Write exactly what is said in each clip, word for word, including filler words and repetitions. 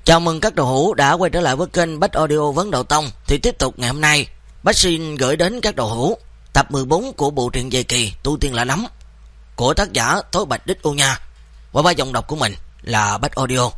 Chào mừng các đầu hữu đã quay trở lại với kênh Bách Audio Vấn Đạo Tông. Thì tiếp tục ngày hôm nay, Bách xin gửi đến các đầu hữu tập mười bốn của bộ truyện dài kỳ Tu Tiên Lạ Lắm của tác giả Tối Bạch Đích Ô Nha, và ba giọng đọc của mình là Bách Audio.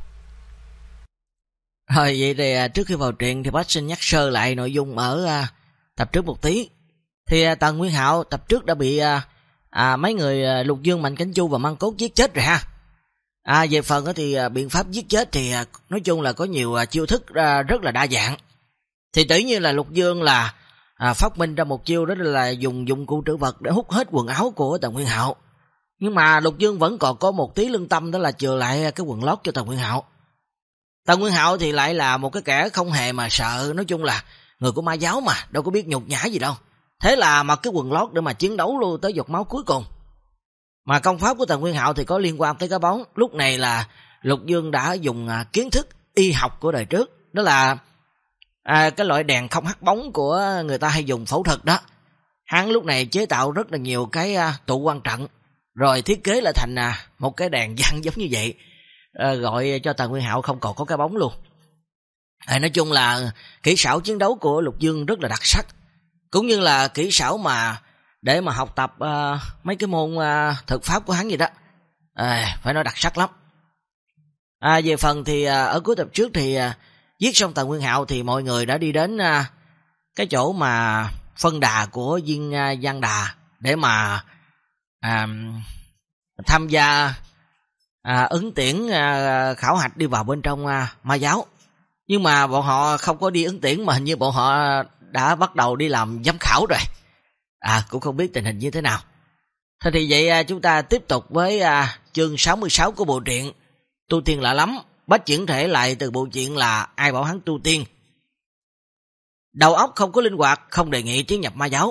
Rồi vậy thì trước khi vào truyện thì Bách xin nhắc sơ lại nội dung ở à, tập trước một tí. Thì à, Tần Nguyên Hạo tập trước đã bị à, à, mấy người à, Lục Dương, Mạnh Cảnh Chu và Măng Cốt giết chết rồi ha. À, về phần thì à, biện pháp giết chết thì à, nói chung là có nhiều à, chiêu thức à, rất là đa dạng. Thì tự nhiên là Lục Dương là à, phát minh ra một chiêu, đó là dùng dụng cụ trữ vật để hút hết quần áo của Tần Nguyên Hạo. Nhưng mà Lục Dương vẫn còn có một tí lương tâm, đó là chừa lại cái quần lót cho Tần Nguyên Hạo. Tần Nguyên Hạo thì lại là một cái kẻ không hề mà sợ, nói chung là người của ma giáo mà, đâu có biết nhục nhã gì đâu. Thế là mặc cái quần lót để mà chiến đấu luôn tới giọt máu cuối cùng. Mà công pháp của Tần Nguyên Hạo thì có liên quan tới cái bóng. Lúc này là Lục Dương đã dùng à, kiến thức y học của đời trước, đó là à, cái loại đèn không hắt bóng của người ta hay dùng phẫu thuật đó. Hắn lúc này chế tạo rất là nhiều cái à, tụ quan trận, rồi thiết kế lại thành à, một cái đèn văn giống như vậy, à, gọi cho Tần Nguyên Hạo không còn có cái bóng luôn. À, nói chung là kỹ xảo chiến đấu của Lục Dương rất là đặc sắc, cũng như là kỹ xảo mà để mà học tập uh, mấy cái môn uh, thực pháp của hắn vậy đó, à, phải nói đặc sắc lắm. À, về phần thì uh, ở cuối tập trước thì uh, giết xong Tần Nguyên Hạo thì mọi người đã đi đến uh, cái chỗ mà phân đà của Viên uh, Văn Đà để mà uh, tham gia uh, ứng tuyển uh, khảo hạch đi vào bên trong uh, ma giáo. Nhưng mà bọn họ không có đi ứng tuyển, mà hình như bọn họ đã bắt đầu đi làm giám khảo rồi. À, cũng không biết tình hình như thế nào. Thôi thì vậy chúng ta tiếp tục với à, chương sáu mươi sáu của bộ truyện Tu Tiên Lạ Lắm. Bách chuyển thể lại từ bộ truyện là Ai Bảo Hắn Tu Tiên. Đầu óc không có linh hoạt, không đề nghị tiến nhập ma giáo.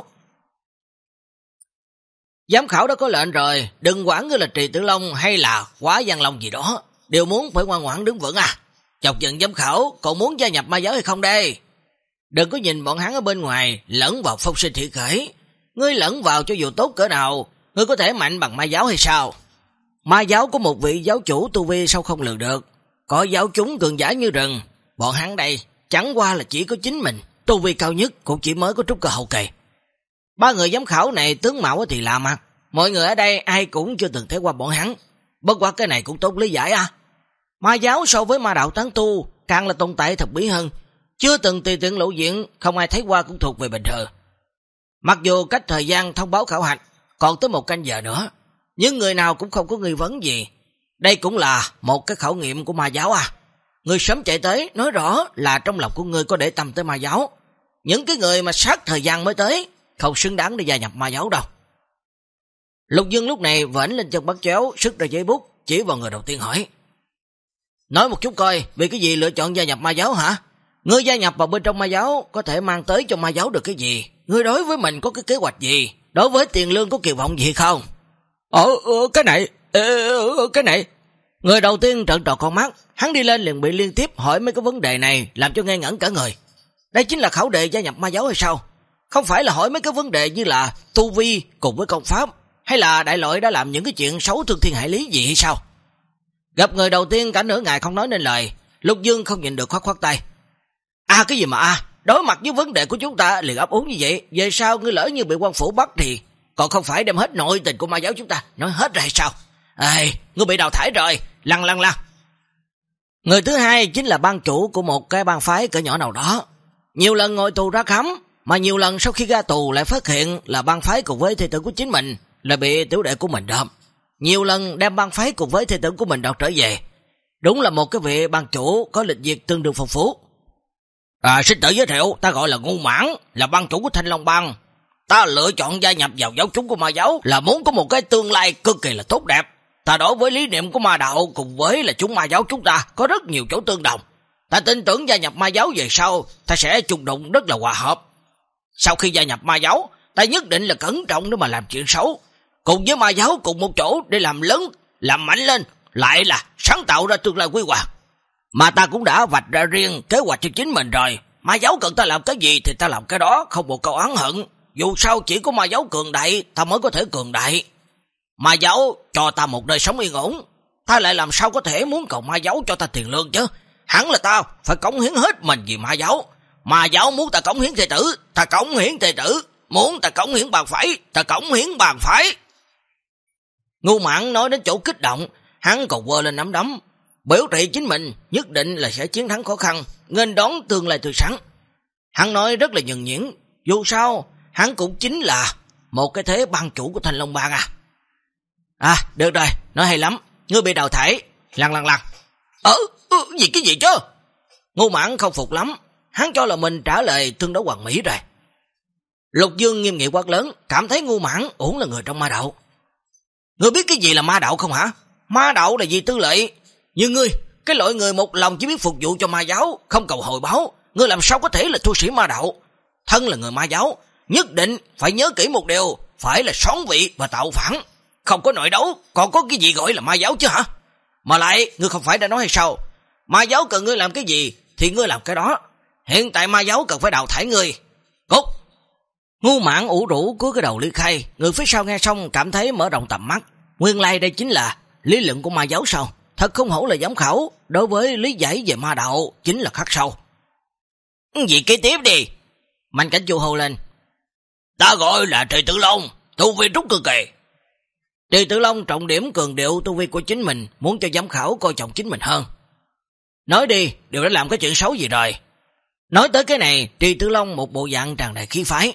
Giám khảo đã có lệnh rồi, đừng quản ngươi là Trì Tử Long hay là Quá Văn Long gì đó, đều muốn phải ngoan ngoãn đứng vững à. Chọc giận giám khảo, còn muốn gia nhập ma giáo hay không đây? Đừng có nhìn bọn hắn ở bên ngoài lẫn vào phong sinh thủy khởi. Ngươi lẫn vào cho dù tốt cỡ nào, ngươi có thể mạnh bằng ma giáo hay sao? Ma giáo có một vị giáo chủ tu vi sao không lường được, có giáo chúng cường giả như rừng. Bọn hắn đây chẳng qua là chỉ có chính mình tu vi cao nhất, cũng chỉ mới có trúc cơ hậu kỳ. Ba người giám khảo này tướng mạo thì lạ mặt, mọi người ở đây ai cũng chưa từng thấy qua bọn hắn. Bất quá cái này cũng tốt lý giải à. Ma giáo so với ma đạo tán tu càng là tồn tại thật bí hơn, chưa từng tùy tiện lộ diện, không ai thấy qua cũng thuộc về bình thường. Mặc dù cách thời gian thông báo khảo hạch còn tới một canh giờ nữa, nhưng người nào cũng không có nghi vấn gì. Đây cũng là một cái khảo nghiệm của ma giáo à. Người sớm chạy tới nói rõ là trong lòng của người có để tâm tới ma giáo. Những cái người mà sát thời gian mới tới không xứng đáng để gia nhập ma giáo đâu. Lục Dương lúc này vểnh lên chân bắt chéo, sức ra giấy bút, chỉ vào người đầu tiên hỏi: nói một chút coi, vì cái gì lựa chọn gia nhập ma giáo hả? Ngươi gia nhập vào bên trong ma giáo có thể mang tới cho ma giáo được cái gì? Ngươi đối với mình có cái kế hoạch gì? Đối với tiền lương có kỳ vọng gì không? Ờ, ờ cái này, ờ, cái này. Người đầu tiên trợn tròn con mắt, hắn đi lên liền bị liên tiếp hỏi mấy cái vấn đề này, làm cho ngây ngẩn cả người. Đây chính là khảo đề gia nhập ma giáo hay sao? Không phải là hỏi mấy cái vấn đề như là tu vi cùng với công pháp, hay là đại loại đã làm những cái chuyện xấu thương thiên hại lý gì hay sao? Gặp người đầu tiên cả nửa ngày không nói nên lời, Lục Dương không nhìn được khoát khoát tay. À cái gì mà à, đối mặt với vấn đề của chúng ta liền ấp úng như vậy, về sau ngươi lỡ như bị quan phủ bắt thì còn không phải đem hết nội tình của ma giáo chúng ta nói hết rồi hay sao? Ê, ngươi bị đào thải rồi, lăn lăn lăn. Người thứ hai chính là ban chủ của một cái bang phái cỡ nhỏ nào đó, nhiều lần ngồi tù ra khám, mà nhiều lần sau khi ra tù lại phát hiện là bang phái cùng với thê tử của chính mình là bị tiểu đệ của mình đâm, nhiều lần đem bang phái cùng với thê tử của mình đào trở về. Đúng là một cái vị ban chủ có lịch duyệt tương đương phong phú. À, xin tự giới thiệu, ta gọi là Ngu Mãn, là ban chủ của Thanh Long Bang. Ta lựa chọn gia nhập vào giáo chúng của ma giáo là muốn có một cái tương lai cực kỳ là tốt đẹp. Ta đối với lý niệm của ma đạo cùng với là chúng ma giáo chúng ta có rất nhiều chỗ tương đồng. Ta tin tưởng gia nhập ma giáo về sau, ta sẽ chung đụng rất là hòa hợp. Sau khi gia nhập ma giáo, ta nhất định là cẩn trọng để mà làm chuyện xấu, cùng với ma giáo cùng một chỗ để làm lớn, làm mạnh lên, lại là sáng tạo ra tương lai quy hoàng. Mà ta cũng đã vạch ra riêng kế hoạch cho chính mình rồi. Ma giáo cần ta làm cái gì thì ta làm cái đó, không một câu oán hận. Dù sao chỉ có ma giáo cường đại, ta mới có thể cường đại. Ma giáo cho ta một đời sống yên ổn, ta lại làm sao có thể muốn cầu ma giáo cho ta tiền lương chứ? hẳn là ta phải cống hiến hết mình vì ma giáo. Ma giáo muốn ta cống hiến thê tử, ta cống hiến thê tử, muốn ta cống hiến bàn phải, ta cống hiến bàn phải. Ngu Mạn nói đến chỗ kích động, hắn còn quơ lên nắm đấm, biểu thị chính mình nhất định là sẽ chiến thắng khó khăn, nghênh đón tương lai tươi sáng. Hắn nói rất là nhuần nhuyễn, dù sao hắn cũng chính là một cái thế ban chủ của Thanh Long Bang à. À, được rồi, nói hay lắm, ngươi bị đào thải, lăn lăn lăn. Ờ, ừ, gì cái gì chứ? Ngu Mạn không phục lắm, hắn cho là mình trả lời tương đối hoàn mỹ rồi. Lục Dương nghiêm nghị quát lớn, cảm thấy Ngu Mạn ổn là người trong ma đạo. Ngươi biết cái gì là ma đạo không hả? Ma đạo là gì Tư Lệ? Như ngươi, cái loại người một lòng chỉ biết phục vụ cho ma giáo, không cầu hồi báo, ngươi làm sao có thể là tu sĩ ma đạo? Thân là người ma giáo, nhất định phải nhớ kỹ một điều, phải là xón vị và tạo phản. Không có nội đấu, còn có cái gì gọi là ma giáo chứ hả? Mà lại, ngươi không phải đã nói hay sao? Ma giáo cần ngươi làm cái gì, thì ngươi làm cái đó. Hiện tại ma giáo cần phải đào thải ngươi. Cút! Ngu Mạn ủ rũ cúi cái đầu ly khai, người phía sau nghe xong cảm thấy mở rộng tầm mắt. Nguyên lai đây chính là lý luận của ma giáo sao? Thật không hổ là giám khảo, đối với lý giải về ma đạo chính là khắc sâu. Gì kế tiếp đi? Mạnh Cảnh Chu hô lên. Ta gọi là Trì Tử Long, tu vi trúc cực kỳ. Trì Tử Long trọng điểm cường điệu tu vi của chính mình, muốn cho giám khảo coi trọng chính mình hơn. Nói đi, đều đã làm cái chuyện xấu gì rồi? Nói tới cái này, Trì Tử Long một bộ dạng tràn đầy khí phái.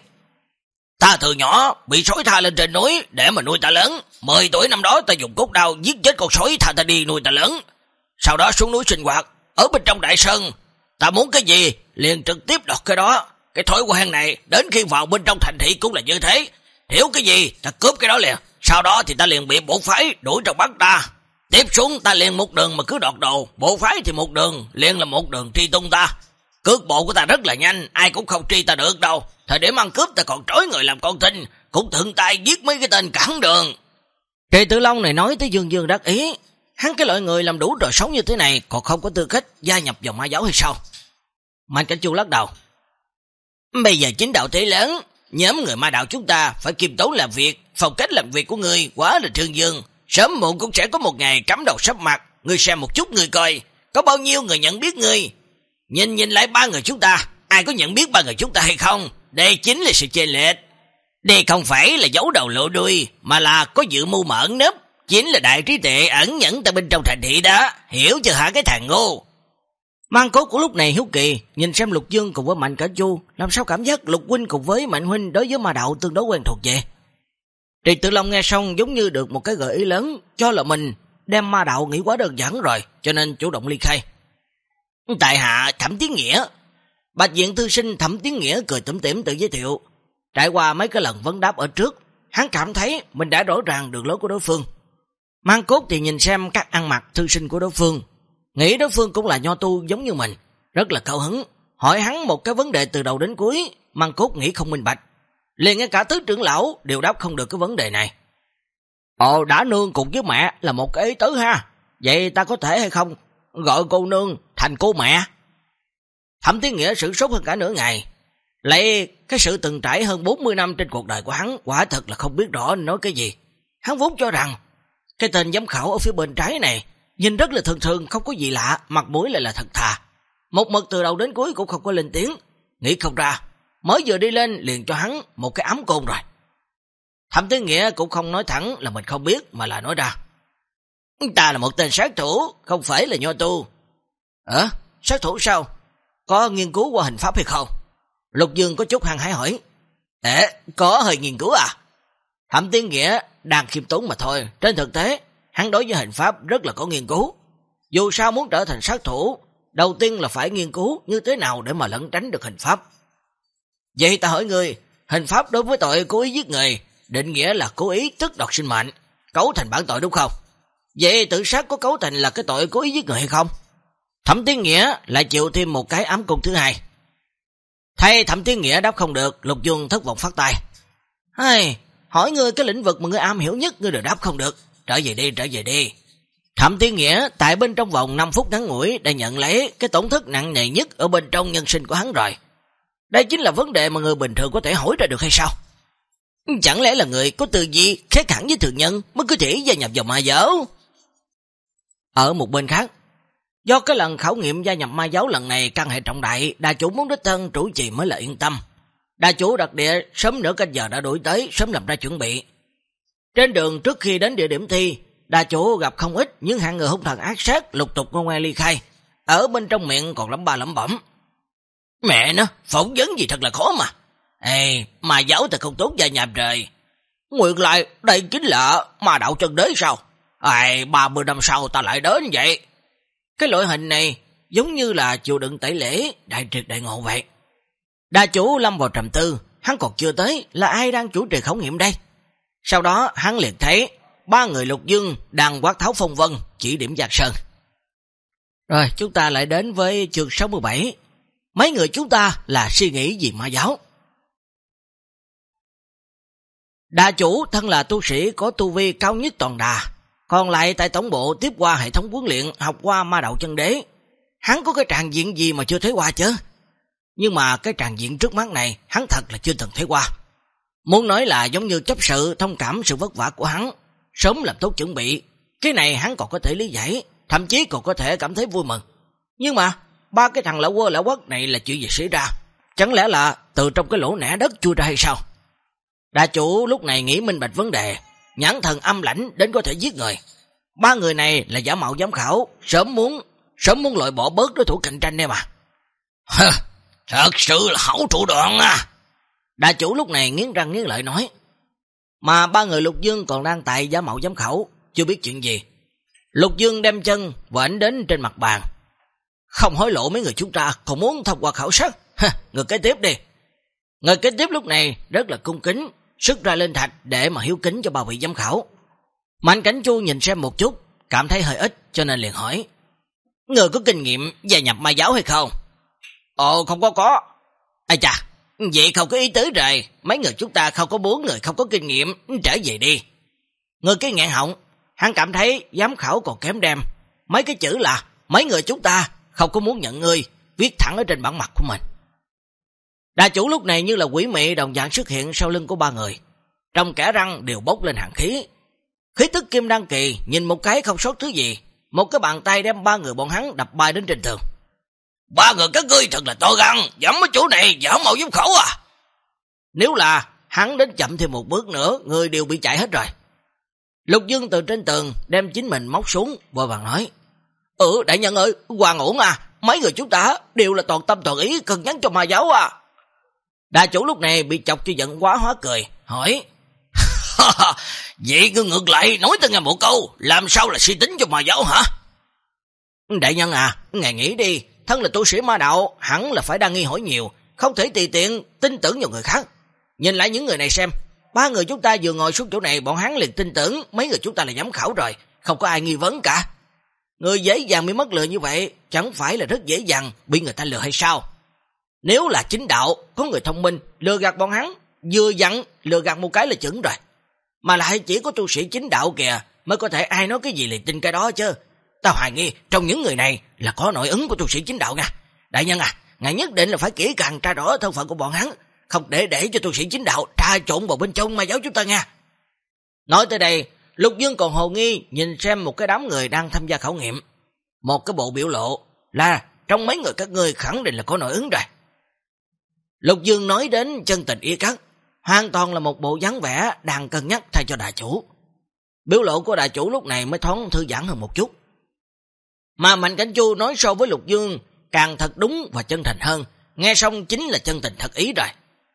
Ta từ nhỏ bị sói tha lên trên núi để mà nuôi ta lớn. Mười tuổi năm đó ta dùng cốt đao giết chết con sói tha ta đi nuôi ta lớn. Sau đó xuống núi sinh hoạt, ở bên trong đại sơn. Ta muốn cái gì, liền trực tiếp đoạt cái đó. Cái thói quen này, đến khi vào bên trong thành thị cũng là như thế. Hiểu cái gì, ta cướp cái đó liền. Sau đó thì ta liền bị bộ phái đuổi trong bắt ta. Tiếp xuống ta liền một đường mà cứ đọt đồ. Bộ phái thì một đường, liền là một đường truy tung ta. Cước bộ của ta rất là nhanh, ai cũng không truy ta được đâu. Thời điểm ăn cướp ta còn trói người làm con tin, cũng thượng tay giết mấy cái tên cản đường. Trì Tử Long này nói tới dương dương đắc ý. Hắn cái loại người làm đủ rồi sống như thế này còn không có tư cách gia nhập vào ma giáo hay sao? Mạnh Cảnh Chu lắc đầu. Bây giờ chính đạo thế lớn, nhóm người ma đạo chúng ta phải kiêm tốn làm việc, phong cách làm việc của ngươi quá là trương dương. Sớm muộn cũng sẽ có một ngày cắm đầu sắp mặt, ngươi xem một chút ngươi coi, có bao nhiêu người nhận biết ngươi. Nhìn nhìn lại ba người chúng ta, ai có nhận biết ba người chúng ta hay không? Đây chính là sự chênh lệch. Đây không phải là giấu đầu lộ đuôi, mà là có dự mưu mà ẩn nấp, chính là đại trí tuệ ẩn nhẫn tại bên trong thành thị đó, hiểu chưa hả cái thằng ngu? Mang Cốt của lúc này hiếu kỳ, nhìn xem Lục Dương cùng với Mạnh Cảnh Chu, làm sao cảm giác Lục huynh cùng với Mạnh huynh đối với ma đạo tương đối quen thuộc vậy? Trì Tử Long nghe xong giống như được một cái gợi ý lớn, cho là mình đem ma đạo nghĩ quá đơn giản rồi, cho nên chủ động ly khai. Tại hạ Thẩm Tiến Nghĩa. Bạch Diện thư sinh Thẩm Tiến Nghĩa cười tủm tỉm tự giới thiệu. Trải qua mấy cái lần vấn đáp ở trước, hắn cảm thấy mình đã rõ ràng đường lối của đối phương. Mang Cốt thì nhìn xem các ăn mặc thư sinh của đối phương, nghĩ đối phương cũng là nho tu giống như mình, rất là cao hứng, hỏi hắn một cái vấn đề từ đầu đến cuối. Mang Cốt nghĩ không minh bạch, liền ngay cả tứ trưởng lão đều đáp không được cái vấn đề này. Ồ, đã nương cùng với mẹ là một cái ý tứ ha, vậy ta có thể hay không gọi cô nương thành cô mẹ? Thẩm Tiến Nghĩa sửng sốt hơn cả nửa ngày, lại cái sự từng trải hơn bốn mươi năm trên cuộc đời của hắn, quả thật là không biết rõ nói cái gì. Hắn vốn cho rằng cái tên giám khảo ở phía bên trái này nhìn rất là thường thường, không có gì lạ, mặt mũi lại là thật thà, một mực từ đầu đến cuối cũng không có lên tiếng. Nghĩ không ra, mới vừa đi lên liền cho hắn một cái ấm côn rồi. Thẩm Tiến Nghĩa cũng không nói thẳng là mình không biết, mà là nói ra. Ta là một tên sát thủ, không phải là nho tu. Ờ, sát thủ sao? Có nghiên cứu qua hình pháp hay không? Lục Dương có chút hăng hái hỏi. Ê, có hơi nghiên cứu à? Thẩm Tiến Nghĩa đang khiêm tốn mà thôi, trên thực tế hắn đối với hình pháp rất là có nghiên cứu. Dù sao muốn trở thành sát thủ, đầu tiên là phải nghiên cứu như thế nào để mà lẩn tránh được hình pháp. Vậy ta hỏi ngươi, hình pháp đối với tội cố ý giết người định nghĩa là cố ý tước đoạt sinh mệnh, cấu thành bản tội đúng không? Vậy tự sát có cấu thành là cái tội cố ý giết người hay không? Thẩm Tiến Nghĩa lại chịu thêm một cái ám cung thứ hai. Thay Thẩm Tiến Nghĩa đáp không được, Lục Dương thất vọng phát tay. Hey, hỏi ngươi cái lĩnh vực mà ngươi am hiểu nhất ngươi đều đáp không được, trở về đi, trở về đi. Thẩm Tiến Nghĩa tại bên trong vòng năm phút ngắn ngủi đã nhận lấy cái tổn thất nặng nề nhất ở bên trong nhân sinh của hắn rồi. Đây chính là vấn đề mà người bình thường có thể hỏi ra được hay sao? Chẳng lẽ là người có tư duy khác hẳn với thường nhân mới có thể gia nhập vào ma giáo? Ở một bên khác, Do cái lần khảo nghiệm gia nhập ma giáo lần này căn hệ trọng đại, đà chủ muốn đích thân chủ trì mới là yên tâm. Đà chủ đặc địa sớm nửa canh giờ đã đuổi tới, sớm làm ra chuẩn bị. Trên đường trước khi đến địa điểm thi, đà chủ gặp không ít những hạng người hung thần ác sát lục tục ngôn ngoe ly khai, ở bên trong miệng còn lẩm ba lẩm bẩm. Mẹ nó, phỏng vấn gì thật là khó mà. Ê, ma giáo thật không tốt gia nhập rồi. Nguyện lại, đây chính là ma đạo chân đế sao? Ê, ba mươi năm sau ta lại đến vậy. Cái loại hình này giống như là chịu đựng tẩy lễ, đại triệt đại ngộ vậy. Đà chủ lâm vào trầm tư, hắn còn chưa tới, là ai đang chủ trì khảo nghiệm đây? Sau đó hắn liền thấy ba người Lục Dương đang quát tháo phong vân, chỉ điểm Giang Sơn. Rồi, chúng ta lại đến với chương sáu mươi bảy. Mấy người chúng ta là suy nghĩ gì ma giáo? Đà chủ thân là tu sĩ có tu vi cao nhất toàn đà, còn lại tại tổng bộ tiếp qua hệ thống huấn luyện, học qua ma đạo chân đế. Hắn có cái tràng diện gì mà chưa thấy qua chứ? Nhưng mà cái tràng diện trước mắt này hắn thật là chưa từng thấy qua. Muốn nói là giống như chấp sự thông cảm sự vất vả của hắn, sớm làm tốt chuẩn bị, cái này hắn còn có thể lý giải, thậm chí còn có thể cảm thấy vui mừng. Nhưng mà ba cái thằng lão quơ lão quất này là chuyện gì xảy ra? Chẳng lẽ là từ trong cái lỗ nẻ đất chui ra hay sao? Đà chủ lúc này nghĩ minh bạch vấn đề, nhãn thần âm lãnh đến có thể giết người. Ba người này là giả mạo giám khảo, sớm muốn sớm muốn loại bỏ bớt đối thủ cạnh tranh đây mà. Thật sự là hảo thủ đoạn à. Đà chủ lúc này nghiến răng nghiến lợi nói. Mà ba người Lục Dương còn đang tại giả mạo giám khảo, chưa biết chuyện gì. Lục Dương đem chân vểnh đến trên mặt bàn. Không hối lộ mấy người chúng ta, còn muốn thông qua khảo sát. Người kế tiếp đi. Người kế tiếp lúc này rất là cung kính, sức ra lên thạch để mà hiếu kính cho ba vị giám khảo. Mạnh Cảnh Chu nhìn xem một chút, cảm thấy hơi ít cho nên liền hỏi. Người có kinh nghiệm gia nhập ma giáo hay không? Ồ, không có có. Ây chà, vậy không có ý tứ rồi. Mấy người chúng ta không có bốn người không có kinh nghiệm, trở về đi. Người cái ngạn họng, hắn cảm thấy giám khảo còn kém đem. Mấy cái chữ là mấy người chúng ta không có muốn nhận ngươi, viết thẳng ở trên bản mặt của mình. Đà chủ lúc này như là quỷ mị đồng dạng xuất hiện sau lưng của ba người. Trong kẻ răng đều bốc lên hàng khí. Khí tức kim đăng kỳ, nhìn một cái không sót thứ gì. Một cái bàn tay đem ba người bọn hắn đập bay đến trên tường. Ba người các ngươi thật là to gan, dám ở chỗ này, dám mạo giám khảo à? Nếu là hắn đến chậm thêm một bước nữa, người đều bị chạy hết rồi. Lục Dương từ trên tường đem chính mình móc xuống, vội vàng nói. Ừ, đại nhân ơi, hoàn ổn à, mấy người chúng ta đều là toàn tâm toàn ý cân nhắc cho ma giáo à. Đà chủ lúc này bị chọc cho giận quá hóa cười, hỏi. Vậy cứ ngược lại nói ta nghe một câu, làm sao là suy tính cho ma giáo hả? Đại nhân à, ngài nghĩ đi, thân là tu sĩ ma đạo, hẳn là phải đang nghi hỏi nhiều, không thể tùy tiện tin tưởng vào người khác. Nhìn lại những người này xem, ba người chúng ta vừa ngồi xuống chỗ này, bọn hắn liền tin tưởng mấy người chúng ta là giám khảo rồi, không có ai nghi vấn cả. Người dễ dàng bị mất lừa như vậy, chẳng phải là rất dễ dàng bị người ta lừa hay sao? Nếu là chính đạo, có người thông minh, lừa gạt bọn hắn, vừa dặn lừa gạt một cái là chuẩn rồi. Mà lại chỉ có tu sĩ chính đạo kìa, mới có thể ai nói cái gì liền tin cái đó chứ. Tao hoài nghi, trong những người này là có nội ứng của tu sĩ chính đạo nha. Đại nhân à, ngài nhất định là phải kỹ càng tra rõ thân phận của bọn hắn, không để để cho tu sĩ chính đạo tra trộn vào bên trong ma giáo chúng ta nha. Nói tới đây, Lục Dương còn hồ nghi nhìn xem một cái đám người đang tham gia khảo nghiệm. Một cái bộ biểu lộ là trong mấy người các ngươi khẳng định là có nội ứng rồi. Lục Dương nói đến chân tình ý cắt, hoàn toàn là một bộ dáng vẻ đang cân nhắc thay cho đại chủ. Biểu lộ của đại chủ lúc này mới thoáng thư giãn hơn một chút. Mà Mạnh Cảnh Chu nói so với Lục Dương càng thật đúng và chân thành hơn, nghe xong chính là chân tình thật ý rồi.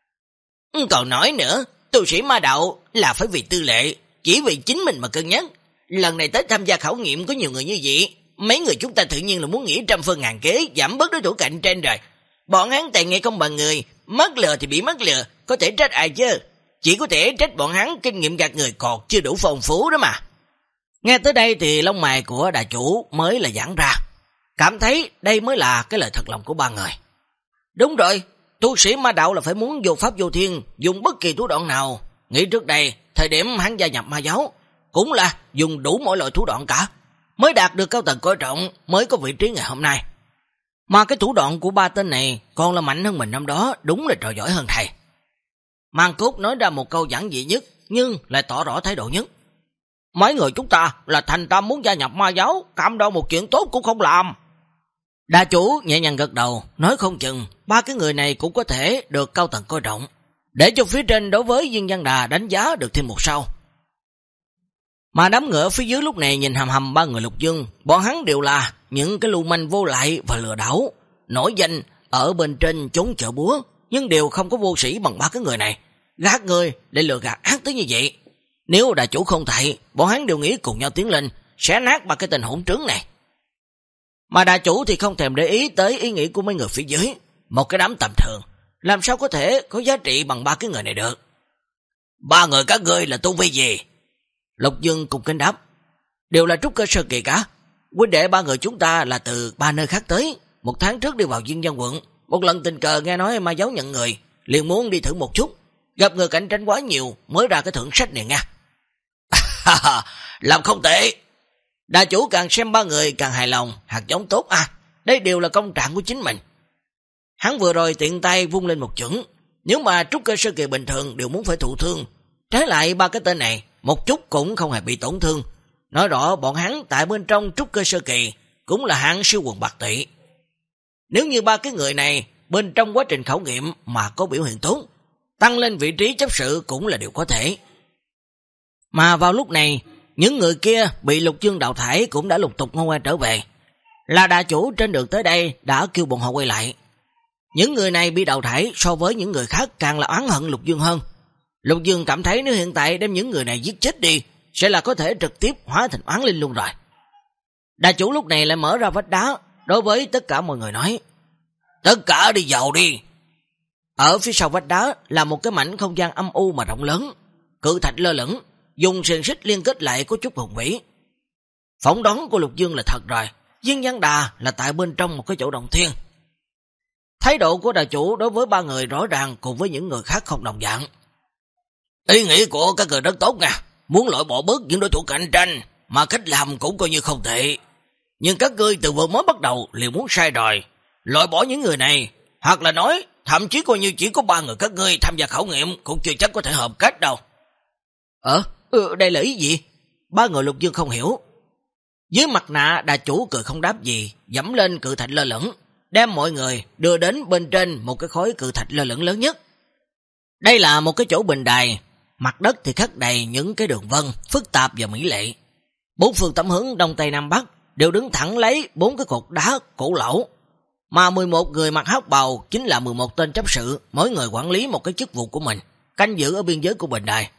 Còn nói nữa, tu sĩ ma đạo là phải vì tư lệ, chỉ vì chính mình mà cân nhắc. Lần này tới tham gia khảo nghiệm có nhiều người như vậy, mấy người chúng ta tự nhiên là muốn nghĩ trăm phương ngàn kế, giảm bớt đối thủ cạnh tranh rồi. Bọn hắn tài nghệ không bằng người, mất lừa thì bị mất lừa, có thể trách ai chứ? Chỉ có thể trách bọn hắn kinh nghiệm gạt người còn chưa đủ phong phú đó mà. Nghe tới đây thì lông mày của đại chủ mới là giãn ra, cảm thấy đây mới là cái lời thật lòng của ba người. Đúng rồi, tu sĩ ma đạo là phải muốn vô pháp vô thiên, dùng bất kỳ thủ đoạn nào. Nghĩ trước đây, thời điểm hắn gia nhập ma giáo, cũng là dùng đủ mọi loại thủ đoạn cả, mới đạt được cao tầng coi trọng, mới có vị trí ngày hôm nay. Mà cái thủ đoạn của ba tên này còn là mạnh hơn mình năm đó, đúng là trò giỏi hơn thầy. Mang Cốt nói ra một câu giản dị nhất, nhưng lại tỏ rõ thái độ nhất. Mấy người chúng ta là thành tâm muốn gia nhập ma giáo, cam đoan một chuyện tốt cũng không làm. Đa chủ nhẹ nhàng gật đầu, nói không chừng ba cái người này cũng có thể được cao tầng coi trọng, để cho phía trên đối với Dương Văn Đà đánh giá được thêm một sao. Mà đám người ở phía dưới lúc này nhìn hầm hầm ba người Lục Dương, bọn hắn đều là những cái lưu manh vô lại và lừa đảo, nổi danh ở bên trên chốn chợ búa, nhưng đều không có vô sĩ bằng ba cái người này. Gạt người để lừa gạt ác tới như vậy. Nếu đà chủ không thạy, bọn hắn đều nghĩ cùng nhau tiến lên, sẽ nát ba cái tên hỗn trướng này. Mà đà chủ thì không thèm để ý tới ý nghĩ của mấy người phía dưới. Một cái đám tầm thường, làm sao có thể có giá trị bằng ba cái người này được? Ba người các ngươi là tu vi gì? Lục Dương cùng kính đáp. Đều là trúc cơ sơ kỳ cả. Huynh đệ ba người chúng ta là từ ba nơi khác tới. Một tháng trước đi vào Dương Văn quận, một lần tình cờ nghe nói ma giáo nhận người, liền muốn đi thử một chút. Gặp người cạnh tranh quá nhiều mới ra cái thưởng sách này nha. Làm không tệ. Đà chủ càng xem ba người càng hài lòng, hạt giống tốt à. Đây đều là công trạng của chính mình. Hắn vừa rồi tiện tay vung lên một chưởng. Nếu mà trúc cơ sơ kỳ bình thường đều muốn phải thụ thương, trái lại ba cái tên này một chút cũng không hề bị tổn thương. Nói rõ bọn hắn tại bên trong trúc cơ sơ kỳ cũng là hạng siêu quần bạc tỷ. Nếu như ba cái người này bên trong quá trình khảo nghiệm mà có biểu hiện tốt, tăng lên vị trí chấp sự cũng là điều có thể. Mà vào lúc này, những người kia bị Lục Dương đào thải cũng đã lục tục ngoan ngoãn trở về. Là đà chủ trên đường tới đây đã kêu bọn họ quay lại. Những người này bị đào thải so với những người khác càng là oán hận Lục Dương hơn. Lục Dương cảm thấy nếu hiện tại đem những người này giết chết đi, sẽ là có thể trực tiếp hóa thành oán linh luôn rồi. Đà chủ lúc này lại mở ra vách đá, đối với tất cả mọi người nói, tất cả đi vào đi. Ở phía sau vách đá là một cái mảnh không gian âm u mà rộng lớn, cự thạch lơ lửng, dùng xiềng xích liên kết lại có chút hùng vĩ. Phỏng đoán của Lục Dương là thật rồi, Dương Văn Đà là tại bên trong một cái chỗ động thiên. Thái độ của đà chủ đối với ba người rõ ràng cùng với những người khác không đồng dạng. Ý nghĩ của các người rất tốt nha, muốn loại bỏ bớt những đối thủ cạnh tranh, mà cách làm cũng coi như không tệ. Nhưng các ngươi từ vừa mới bắt đầu liền muốn sai rồi, loại bỏ những người này, hoặc là nói thậm chí coi như chỉ có ba người các ngươi tham gia khảo nghiệm cũng chưa chắc có thể hợp cách đâu. Ờ, ừ, đây là ý gì? Ba người Lục Dương không hiểu. Dưới mặt nạ đà chủ cười không đáp gì, dẫm lên cự thạch lơ lửng, đem mọi người đưa đến bên trên một cái khối cự thạch lơ lửng lớn nhất. Đây là một cái chỗ bình đài, mặt đất thì khắc đầy những cái đường vân phức tạp và mỹ lệ. Bốn phương tám hướng đông tây nam bắc đều đứng thẳng lấy bốn cái cột đá cổ lỗ, mà mười một người mặc hắc bào chính là mười một tên chấp sự, mỗi người quản lý một cái chức vụ của mình, canh giữ ở biên giới của bình đài.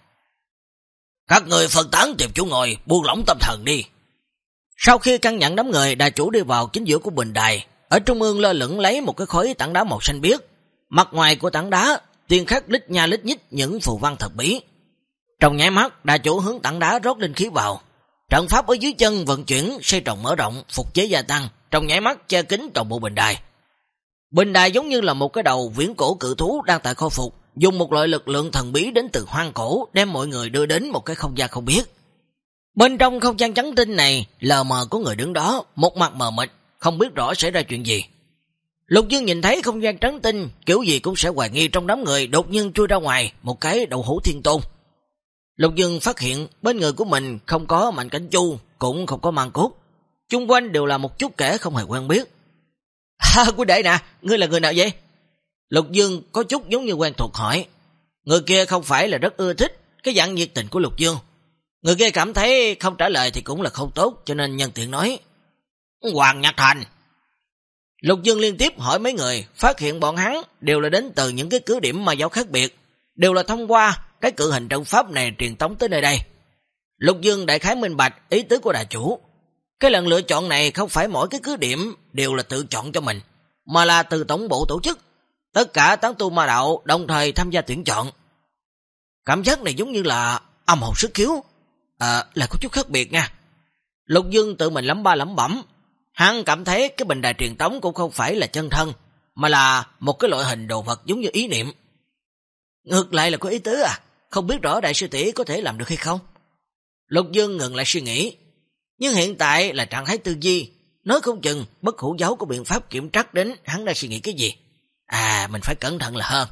Các người phân tán tìm chỗ ngồi, buông lỏng tâm thần đi. Sau khi căn nhận đám người, đà chủ đi vào chính giữa của bình đài, ở trung ương lơ lửng lấy một cái khối tảng đá màu xanh biếc. Mặt ngoài của tảng đá tiên khắc lít nha lít nhít những phù văn thật bí. Trong nháy mắt, đà chủ hướng tảng đá rót linh khí vào. Trận pháp ở dưới chân vận chuyển, xây trồng mở rộng, phục chế gia tăng, trong nháy mắt che kín toàn bộ bình đài. Bình đài giống như là một cái đầu viễn cổ cự thú đang tại khôi phục, dùng một loại lực lượng thần bí đến từ hoang cổ đem mọi người đưa đến một cái không gian không biết. Bên trong không gian trắng tinh này, lờ mờ có người đứng đó, một mặt mờ mịt, không biết rõ xảy ra chuyện gì. Lục Dương nhìn thấy không gian trắng tinh, kiểu gì cũng sẽ hoài nghi trong đám người đột nhiên chui ra ngoài một cái đậu hũ thiên tôn. Lục Dương phát hiện bên người của mình không có Mạnh Cảnh Chu, cũng không có Mang Cốt, chung quanh đều là một chút kẻ không hề quen biết. À, quý đệ nè, ngươi là người nào vậy? Lục Dương có chút giống như quen thuộc hỏi. Người kia không phải là rất ưa thích cái dạng nhiệt tình của Lục Dương. Người kia cảm thấy không trả lời thì cũng là không tốt, cho nên nhân tiện nói, Hoàng Nhạc Thành. Lục Dương liên tiếp hỏi mấy người, phát hiện bọn hắn đều là đến từ những cái cứ điểm ma giáo khác biệt, đều là thông qua cái cự hình trận pháp này truyền tống tới nơi đây. Lục Dương đại khái minh bạch ý tứ của đà chủ. Cái lần lựa chọn này không phải mỗi cái cứ điểm đều là tự chọn cho mình, mà là từ tổng bộ tổ chức. Tất cả tán tu ma đạo đồng thời tham gia tuyển chọn. Cảm giác này giống như là âm hồn sức khiếu. À, là có chút khác biệt nha. Lục Dương tự mình lẩm ba lẩm bẩm. Hắn cảm thấy cái bình đài truyền tống cũng không phải là chân thân, mà là một cái loại hình đồ vật giống như ý niệm. Ngược lại là có ý tứ à, không biết rõ đại sư tỷ có thể làm được hay không? Lục Dương ngừng lại suy nghĩ. Nhưng hiện tại là trạng thái tư duy, nói không chừng bất hữu giáo có biện pháp kiểm trắc đến hắn đang suy nghĩ cái gì. À, mình phải cẩn thận là hơn.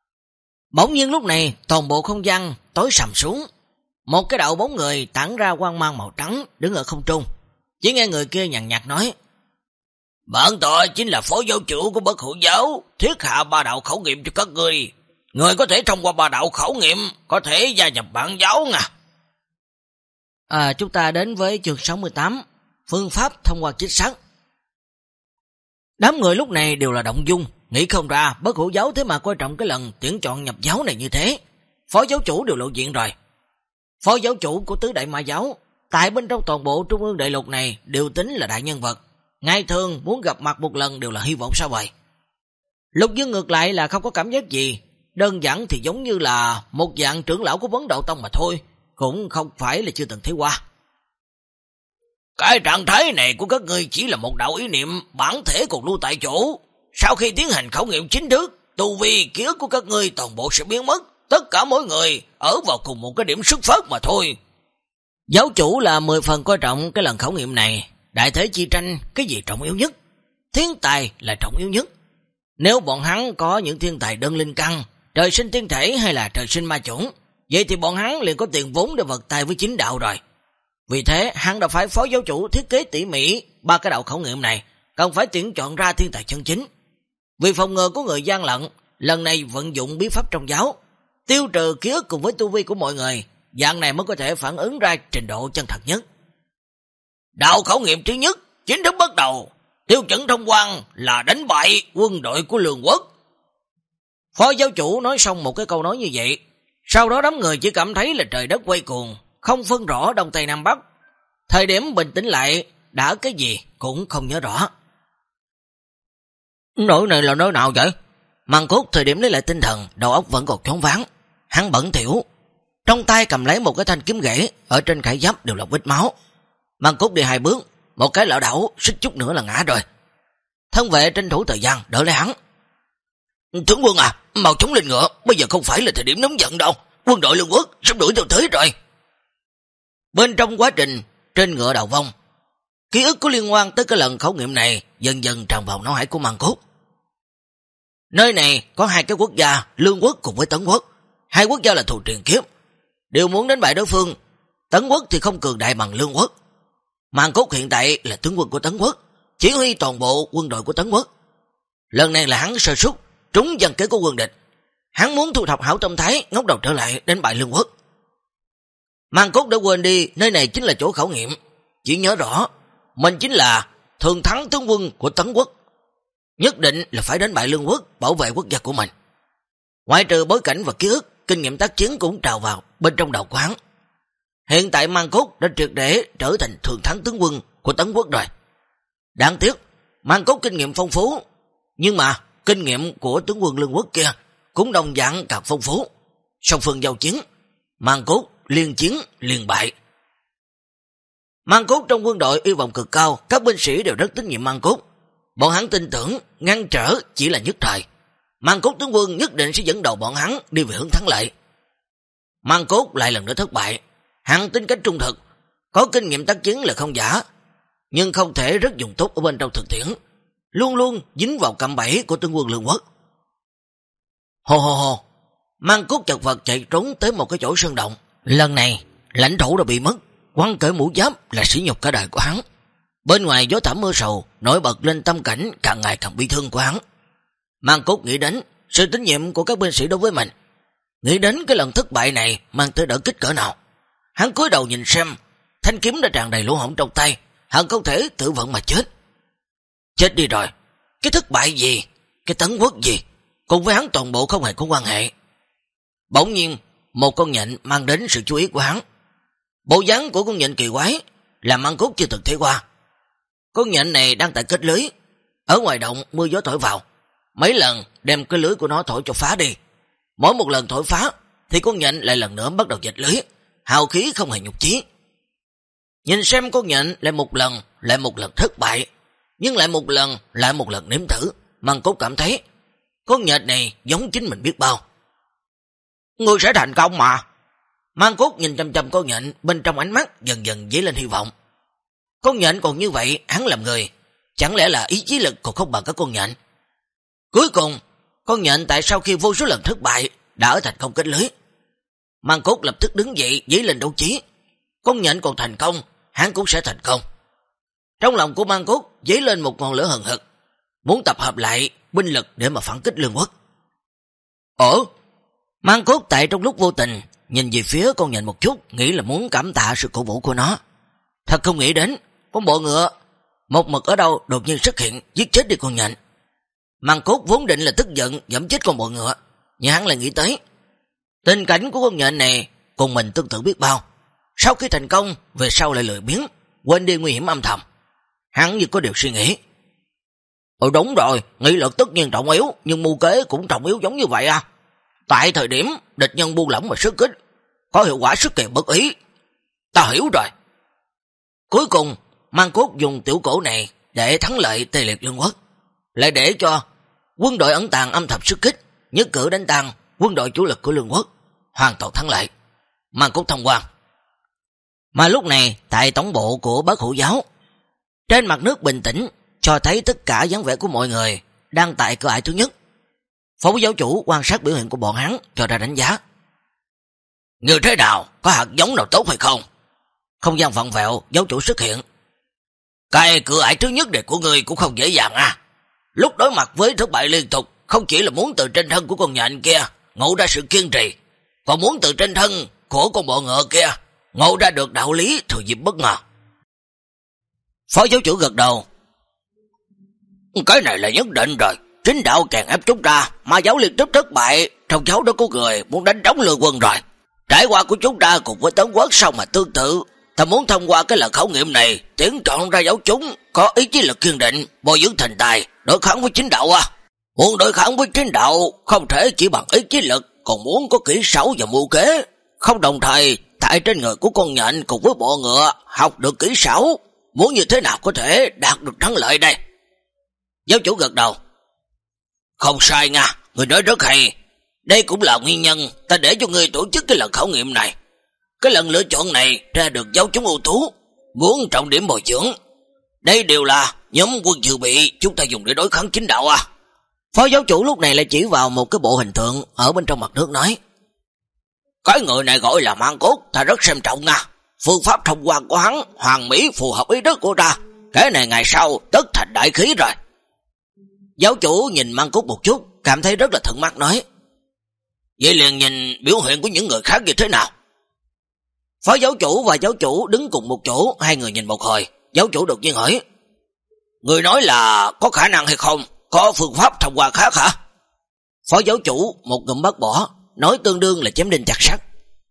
Bỗng nhiên lúc này toàn bộ không gian tối sầm xuống. Một cái đạo bóng người tản ra quang mang màu trắng đứng ở không trung. Chỉ nghe người kia nhàn nhạt nói, Bản tọa chính là phó giáo chủ của Bất Hủ giáo, thiết hạ ba đạo khẩu nghiệm cho các ngươi. Người có thể thông qua ba đạo khẩu nghiệm, có thể gia nhập bản giáo nha. À, chúng ta đến với chương sáu mươi tám, phương pháp thông qua chính xác. Đám người lúc này đều là động dung, nghĩ không ra Bất Hủ giáo thế mà coi trọng cái lần tuyển chọn nhập giáo này như thế. Phó giáo chủ đều lộ diện rồi. Phó giáo chủ của tứ đại ma giáo, tại bên trong toàn bộ trung ương đại lục này đều tính là đại nhân vật. Ngày thường muốn gặp mặt một lần đều là hy vọng sao vậy. Lục Dương ngược lại là không có cảm giác gì, đơn giản thì giống như là một dạng trưởng lão của Vấn Đạo Tông mà thôi, cũng không phải là chưa từng thấy qua. Cái trạng thái này của các ngươi chỉ là một đạo ý niệm, bản thể còn lưu tại chỗ. Sau khi tiến hành khảo nghiệm chính thức, tu vi ký ức của các ngươi toàn bộ sẽ biến mất, tất cả mỗi người ở vào cùng một cái điểm xuất phát mà thôi. Giáo chủ là mười phần coi trọng cái lần khảo nghiệm này. Đại thế chi tranh, cái gì trọng yếu nhất? Thiên tài là trọng yếu nhất. Nếu bọn hắn có những thiên tài đơn linh căn, trời sinh thiên thể hay là trời sinh ma chủng, vậy thì bọn hắn liền có tiền vốn để vật tay với chính đạo rồi. Vì thế, hắn đã phải phó giáo chủ thiết kế tỉ mỉ ba cái đạo khảo nghiệm này, cần phải tuyển chọn ra thiên tài chân chính. Vì phòng ngừa của người gian lận, lần này vận dụng bí pháp trong giáo, tiêu trừ ký ức cùng với tu vi của mọi người, dạng này mới có thể phản ứng ra trình độ chân thật nhất. Đạo khảo nghiệm thứ nhất chính thức bắt đầu, tiêu chuẩn thông quan là đánh bại quân đội của Lương Quốc. Phó giáo chủ nói xong một cái câu nói như vậy, sau đó đám người chỉ cảm thấy là trời đất quay cuồng, không phân rõ đông tây nam bắc. Thời điểm bình tĩnh lại, đã cái gì cũng không nhớ rõ. Nỗi này là nơi nào vậy? Màn Cốt thời điểm lấy lại tinh thần, đầu óc vẫn còn choáng váng. Hắn bẩn thỉu, trong tay cầm lấy một cái thanh kiếm gãy, ở trên khải giáp đều là vết máu. Màn Cốt đi hai bước, một cái lảo đảo, xích chút nữa là ngã rồi. Thân vệ tranh thủ thời gian đỡ lấy hắn. Tướng quân à, mau chống lên ngựa, bây giờ không phải là thời điểm nóng giận đâu, quân đội Lương Quốc sắp đuổi theo tới rồi. Bên trong quá trình trên ngựa đầu vong, ký ức có liên quan tới cái lần khảo nghiệm này dần dần tràn vào não hải của Màn Cốt. Nơi này có hai cái quốc gia, Lương Quốc cùng với Tấn Quốc. Hai quốc gia là thù truyền kiếp, đều muốn đánh bại đối phương. Tấn Quốc thì không cường đại bằng Lương Quốc. Màn Cốt hiện tại là tướng quân của Tấn Quốc, chỉ huy toàn bộ quân đội của Tấn Quốc. Lần này là hắn sơ suất, trúng dân kế của quân địch. Hắn muốn thu thập hảo tâm thái, ngóc đầu trở lại đánh bại Lương Quốc. Màn Cốt đã quên đi nơi này chính là chỗ khảo nghiệm, chỉ nhớ rõ mình chính là thường thắng tướng quân của Tấn Quốc, nhất định là phải đánh bại Lương Quốc, bảo vệ quốc gia của mình. Ngoại trừ bối cảnh và ký ức, kinh nghiệm tác chiến cũng trào vào bên trong đầu của hắn. Hiện tại Màn Cốt đã triệt để trở thành thường thắng tướng quân của Tấn Quốc rồi. Đáng tiếc, Màn Cốt kinh nghiệm phong phú, nhưng mà kinh nghiệm của tướng quân Lương Quốc kia cũng đồng dạng càng phong phú. Song phương giao chiến, Màn Cốt liên chiến liên bại. Màn Cốt trong quân đội uy vọng cực cao, các binh sĩ đều rất tín nhiệm Màn Cốt. Bọn hắn tin tưởng ngăn trở chỉ là nhất thời. Màn Cốt tướng quân nhất định sẽ dẫn đầu bọn hắn đi về hướng thắng lợi. Màn Cốt lại lần nữa thất bại. Hắn tính cách trung thực, có kinh nghiệm tác chiến là không giả, nhưng không thể rất dùng tốt ở bên trong thực tiễn, luôn luôn dính vào cạm bẫy của tướng quân Lương Quốc. Hồ hồ hồ, Màn Cốt chật vật chạy trốn tới một cái chỗ sơn động. Lần này lãnh thổ đã bị mất, quăng cởi mũ giáp là sỉ nhục cả đời của hắn. Bên ngoài gió thảm mưa sầu nổi bật lên tâm cảnh càng ngày càng bi thương của hắn. Màn Cốt nghĩ đến sự tín nhiệm của các binh sĩ đối với mình, nghĩ đến cái lần thất bại này mang tới đỡ kích cỡ nào. Hắn cúi đầu nhìn xem, thanh kiếm đã tràn đầy lỗ hổng trong tay, hắn không thể tự vận mà chết. Chết đi rồi, cái thất bại gì, cái Tấn Quốc gì, cùng với hắn toàn bộ không hề có quan hệ. Bỗng nhiên, một con nhện mang đến sự chú ý của hắn. Bộ dáng của con nhện kỳ quái, làm Màn Cốt chưa từng thấy qua. Con nhện này đang tại kết lưới, ở ngoài động mưa gió thổi vào, mấy lần đem cái lưới của nó thổi cho phá đi. Mỗi một lần thổi phá, thì con nhện lại lần nữa bắt đầu dệt lưới, hào khí không hề nhục chí. Nhìn xem con nhện lại một lần, lại một lần thất bại, nhưng lại một lần, lại một lần nếm thử, Màn Cốt cảm thấy con nhện này giống chính mình biết bao. Ngươi sẽ thành công mà. Màn Cốt nhìn chăm chăm con nhện, bên trong ánh mắt dần dần dấy lên hy vọng. Con nhện còn như vậy, hắn làm người, chẳng lẽ là ý chí lực còn không bằng các con nhện. Cuối cùng, con nhện tại sau khi vô số lần thất bại đã ở thành công kết lưới. Màn Cốt lập tức đứng dậy dấy lên đấu trí. Con nhện còn thành công, hắn cũng sẽ thành công. Trong lòng của Mang Cốt dấy lên một ngọn lửa hừng hực, muốn tập hợp lại binh lực để mà phản kích Lương Quốc. Ủa? Mang Cốt tại trong lúc vô tình nhìn về phía con nhện một chút, nghĩ là muốn cảm tạ sự cổ vũ của nó. Thật không nghĩ đến, con bộ ngựa một mực ở đâu đột nhiên xuất hiện, giết chết đi con nhện. Mang Cốt vốn định là tức giận giẫm chết con bộ ngựa, nhưng hắn lại nghĩ tới tình cảnh của con nhện này cùng mình tương tự biết bao. Sau khi thành công, về sau lại lười biếng, quên đi nguy hiểm âm thầm. Hắn như có điều suy nghĩ. Ừ đúng rồi, nghị lực tất nhiên trọng yếu, nhưng mưu kế cũng trọng yếu giống như vậy à. Tại thời điểm địch nhân buông lỏng mà sức kích, có hiệu quả sức kỳ bất ý. Ta hiểu rồi. Cuối cùng, Mang Cốt dùng tiểu cổ này để thắng lợi tê liệt Lương Quốc, lại để cho quân đội ẩn tàng âm thầm sức kích, nhất cử đánh tan quân đội chủ lực của Lương Quốc, hoàn toàn thắng lợi. Mang Cốt thông quan. Mà lúc này, tại tổng bộ của Bất Hữu Giáo, trên mặt nước bình tĩnh, cho thấy tất cả dáng vẻ của mọi người đang tại cửa ải thứ nhất. Phó giáo chủ quan sát biểu hiện của bọn hắn cho ra đánh giá. Như thế nào? Có hạt giống nào tốt hay không? Không gian vặn vẹo, giáo chủ xuất hiện. Cái cửa ải thứ nhất này của người cũng không dễ dàng à. Lúc đối mặt với thất bại liên tục, không chỉ là muốn từ trên thân của con nhện kia ngộ ra sự kiên trì, còn muốn từ trên thân của con bọ ngựa kia ngộ ra được đạo lý thừa dịp bất ngờ. Phó giáo chủ gật đầu. Cái này là nhất định rồi. Chính đạo càng ép chúng ta, mà giáo liên tiếp thất bại, trong giáo đó có người muốn đánh đóng Lương Quân rồi. Trải qua của chúng ta cùng với Tấn Quốc sao mà tương tự. Ta muốn thông qua cái lần khảo nghiệm này, tuyển chọn ra giáo chúng có ý chí lực kiên định, bồi dưỡng thành tài, đối kháng với chính đạo à. Muốn đối kháng với chính đạo, không thể chỉ bằng ý chí lực, còn muốn có kỹ xảo và mưu kế. Không đồng thời, tại trên người của con nhện cùng với bọ ngựa, học được kỹ xảo. Muốn như thế nào có thể đạt được thắng lợi đây? Giáo chủ gật đầu. Không sai nha, người nói rất hay. Đây cũng là nguyên nhân ta để cho người tổ chức cái lần khảo nghiệm này. Cái lần lựa chọn này ra được giáo chúng ưu tú, muốn trọng điểm bồi dưỡng. Đây đều là nhóm quân dự bị chúng ta dùng để đối kháng chính đạo à. Phó giáo chủ lúc này lại chỉ vào một cái bộ hình tượng ở bên trong mặt nước nói. Cái người này gọi là Mang Cốt, ta rất xem trọng nha. Phương pháp thông quan của hắn hoàn mỹ phù hợp ý đức của ta. Cái này ngày sau tất thành đại khí rồi. Giáo chủ nhìn Mang Cốt một chút, cảm thấy rất là thuận mắt nói. Vậy liền nhìn biểu hiện của những người khác như thế nào? Phó giáo chủ và giáo chủ đứng cùng một chỗ, hai người nhìn một hồi. Giáo chủ đột nhiên hỏi. Người nói là có khả năng hay không? Có phương pháp thông qua khác hả? Phó giáo chủ một ngụm bác bỏ, nói tương đương là chém đinh chặt sắt.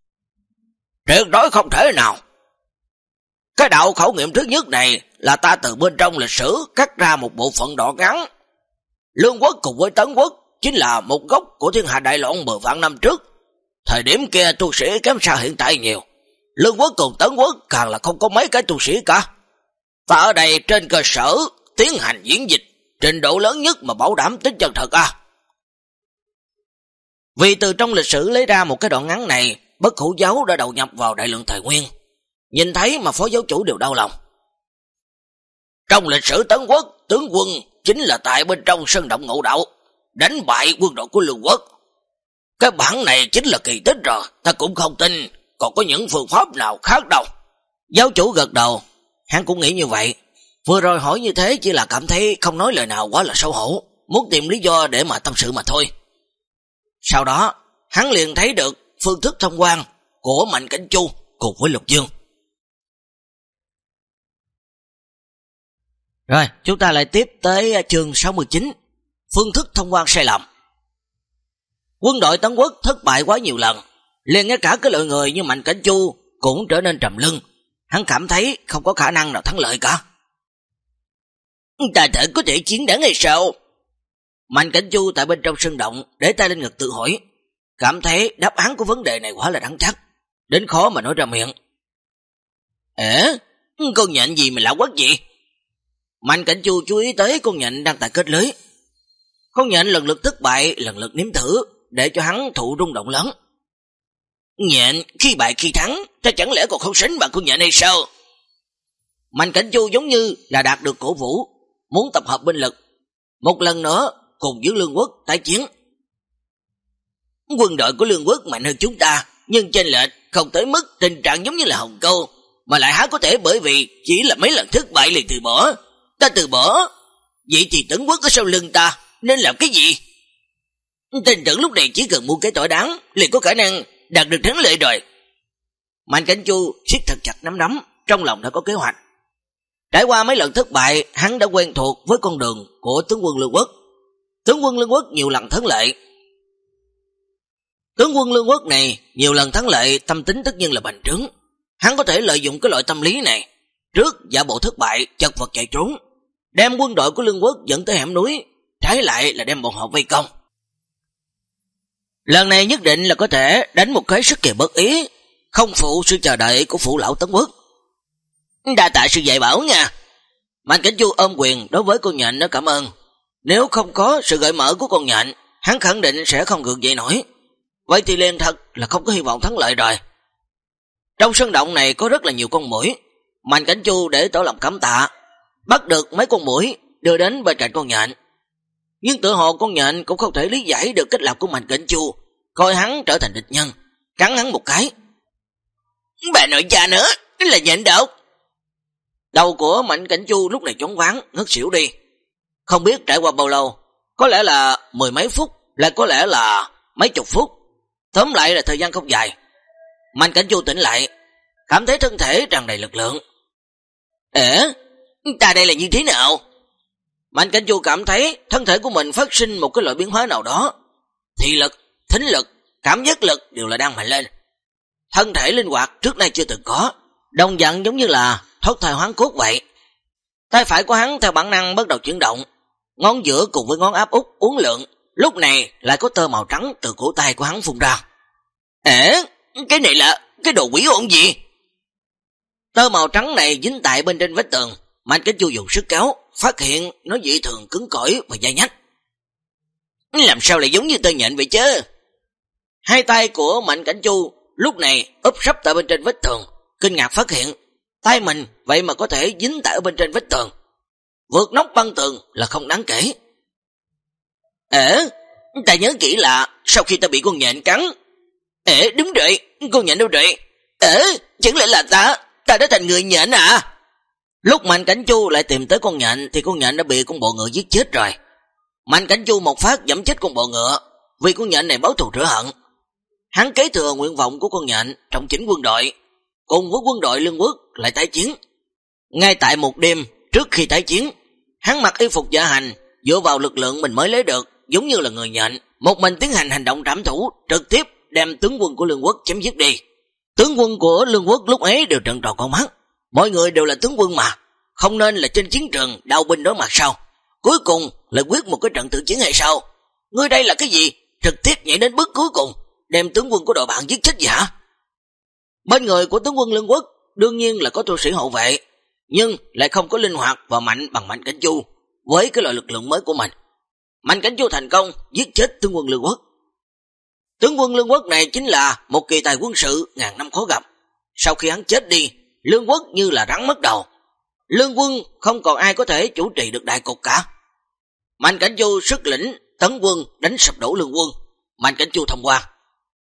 Tuyệt đối không thể nào. Cái đạo khảo nghiệm thứ nhất này là ta từ bên trong lịch sử cắt ra một bộ phận đoạn ngắn. Lương Quốc cùng với Tấn Quốc chính là một gốc của thiên hạ đại loạn mười vạn năm trước. Thời điểm kia tu sĩ kém xa hiện tại nhiều. Lương Quốc cùng Tấn Quốc càng là không có mấy cái tu sĩ cả. Và ở đây trên cơ sở tiến hành diễn dịch trình độ lớn nhất mà bảo đảm tính chân thật à. Vì từ trong lịch sử lấy ra một cái đoạn ngắn này, Bất Hữu Giáo đã đầu nhập vào đại lượng tài nguyên. Nhìn thấy mà phó giáo chủ đều đau lòng. Trong lịch sử Tấn Quốc, tướng quân chính là tại bên trong sân động Ngộ Đạo, đánh bại quân đội của Lương Quốc. Cái bản này chính là kỳ tích rồi, ta cũng không tin còn có những phương pháp nào khác đâu. Giáo chủ gật đầu, hắn cũng nghĩ như vậy. Vừa rồi hỏi như thế chỉ là cảm thấy không nói lời nào quá là xấu hổ, muốn tìm lý do để mà tâm sự mà thôi. Sau đó, hắn liền thấy được phương thức thông quan của Mạnh Cảnh Chu cùng với Lục Dương. Rồi, chúng ta lại tiếp tới chương sáu mươi chín, phương thức thông quan sai lầm. Quân đội Tấn Quốc thất bại quá nhiều lần, liền ngay cả cái loại người như Mạnh Cảnh Chu cũng trở nên trầm lưng. Hắn cảm thấy không có khả năng nào thắng lợi cả. Ta thể có thể chiến thắng hay sao? Mạnh Cảnh Chu tại bên trong sân động để tay lên ngực tự hỏi, cảm thấy đáp án của vấn đề này quá là đáng chắc, đến khó mà nói ra miệng. Ế, con nhện gì mà lạ quắc vậy? Mạnh Cảnh Chu chú ý tới con nhện đang tại kết lưới. Con nhện lần lượt thất bại, lần lượt nếm thử, để cho hắn thụ rung động lớn. Nhện khi bại khi thắng, ta chẳng lẽ còn không sánh bằng con nhện hay sao? Mạnh Cảnh Chu giống như là đạt được cổ vũ, muốn tập hợp binh lực, một lần nữa cùng với Lương Quốc tái chiến. Quân đội của Lương Quốc mạnh hơn chúng ta, nhưng chênh lệch không tới mức tình trạng giống như là Hồng Câu, mà lại há có thể bởi vì chỉ là mấy lần thất bại liền từ bỏ. Ta từ bỏ, vậy thì Tấn Quốc ở sau lưng ta nên làm cái gì? Tin tưởng lúc này chỉ cần mua cái tỏi đáng liền có khả năng đạt được thắng lợi rồi. Mạnh Cảnh Chu siết thật chặt nắm đấm, trong lòng đã có kế hoạch. Trải qua mấy lần thất bại, hắn đã quen thuộc với con đường của tướng quân Lương Quốc. Tướng quân Lương Quốc nhiều lần thắng lợi. Tướng quân Lương Quốc này nhiều lần thắng lợi, tâm tính tất nhiên là bành trướng. Hắn có thể lợi dụng cái loại tâm lý này, trước giả bộ thất bại, chật vật chạy trốn, đem quân đội của Lương Quốc dẫn tới hẻm núi, trái lại là đem bọn họ vây công. Lần này nhất định là có thể đánh một cái sức kỳ bất ý, không phụ sự chờ đợi của phụ lão Tấn Quốc. Đa tạ sự dạy bảo nha. Mạnh Cảnh Chu ôm quyền đối với con nhện nó cảm ơn. Nếu không có sự gợi mở của con nhện, hắn khẳng định sẽ không gượng dậy nổi. Vậy thì liền thật là không có hy vọng thắng lợi rồi. Trong sân động này có rất là nhiều con muỗi. Mạnh Cảnh Chu để tỏ lòng cảm tạ, bắt được mấy con muỗi đưa đến bên cạnh con nhện. Nhưng tự hồ con nhện cũng không thể lý giải được cách làm của Mạnh Cảnh Chu, coi hắn trở thành địch nhân, cắn hắn một cái. Bà nội cha nữa, là nhện độc. Đầu của Mạnh Cảnh Chu lúc này choáng váng, ngất xỉu đi. Không biết trải qua bao lâu, có lẽ là mười mấy phút, lại có lẽ là mấy chục phút. Tóm lại là thời gian không dài. Mạnh Cảnh Chu tỉnh lại, cảm thấy thân thể tràn đầy lực lượng. Ế, ta đây là như thế nào? Mạnh Cảnh Chu cảm thấy thân thể của mình phát sinh một cái loại biến hóa nào đó. Thị lực, thính lực, cảm giác lực đều là đang mạnh lên. Thân thể linh hoạt trước nay chưa từng có, đồng dạng giống như là thoát thai hoán cốt vậy. Tay phải của hắn theo bản năng bắt đầu chuyển động, ngón giữa cùng với ngón áp út uốn lượn, lúc này lại có tơ màu trắng từ cổ tay của hắn phun ra. Ế, cái này là cái đồ quỷ hồn gì? Tơ màu trắng này dính tại bên trên vách tường. Mạnh Cảnh Chu dùng sức kéo, phát hiện nó dị thường cứng cỏi và dai nhách. Làm sao lại giống như tơ nhện vậy chứ? Hai tay của Mạnh Cảnh Chu lúc này úp sấp tại bên trên vách tường, kinh ngạc phát hiện tay mình vậy mà có thể dính tại ở bên trên vách tường, vượt nóc băng tường là không đáng kể. Ế, ta nhớ kỹ là sau khi ta bị con nhện cắn. Ế, đúng rồi, con nhện đâu rồi? Ế, chẳng lẽ là ta ta đã thành người nhện à? Lúc Mạnh Cảnh Chu lại tìm tới con nhện thì con nhện đã bị con bọ ngựa giết chết rồi. Mạnh Cảnh Chu một phát giẫm chết con bọ ngựa, vì con nhện này báo thù rửa hận. Hắn kế thừa nguyện vọng của con nhện trong chính quân đội, cùng với quân đội Lương Quốc lại tái chiến. Ngay tại một đêm trước khi tái chiến, hắn mặc y phục dạ hành, dựa vào lực lượng mình mới lấy được, giống như là người nhện, một mình tiến hành hành động trảm thủ, trực tiếp đem tướng quân của Lương Quốc chém giết đi. Tướng quân của Lương Quốc lúc ấy đều trợn tròn con mắt, mọi người đều là tướng quân mà, không nên là trên chiến trường đao binh đối mặt sao? Cuối cùng lại quyết một cái trận tự chiến hay sao? Ngươi đây là cái gì? Trực tiếp nhảy đến bước cuối cùng, đem tướng quân của đội bạn giết chết vậy hả? Bên người của tướng quân Lương Quốc đương nhiên là có tu sĩ hộ vệ, nhưng lại không có linh hoạt và mạnh bằng Mạnh Cảnh Chu với cái loại lực lượng mới của mình. Mạnh Cảnh Chu thành công giết chết tướng quân Lương Quốc. Tướng quân Lương Quốc này chính là một kỳ tài quân sự ngàn năm khó gặp. Sau khi hắn chết đi, Lương Quốc như là rắn mất đầu. Lương quân không còn ai có thể chủ trì được đại cục cả. Mạnh Cảnh Chu sức lĩnh tấn quân đánh sập đổ Lương quân. Mạnh Cảnh Chu thông qua.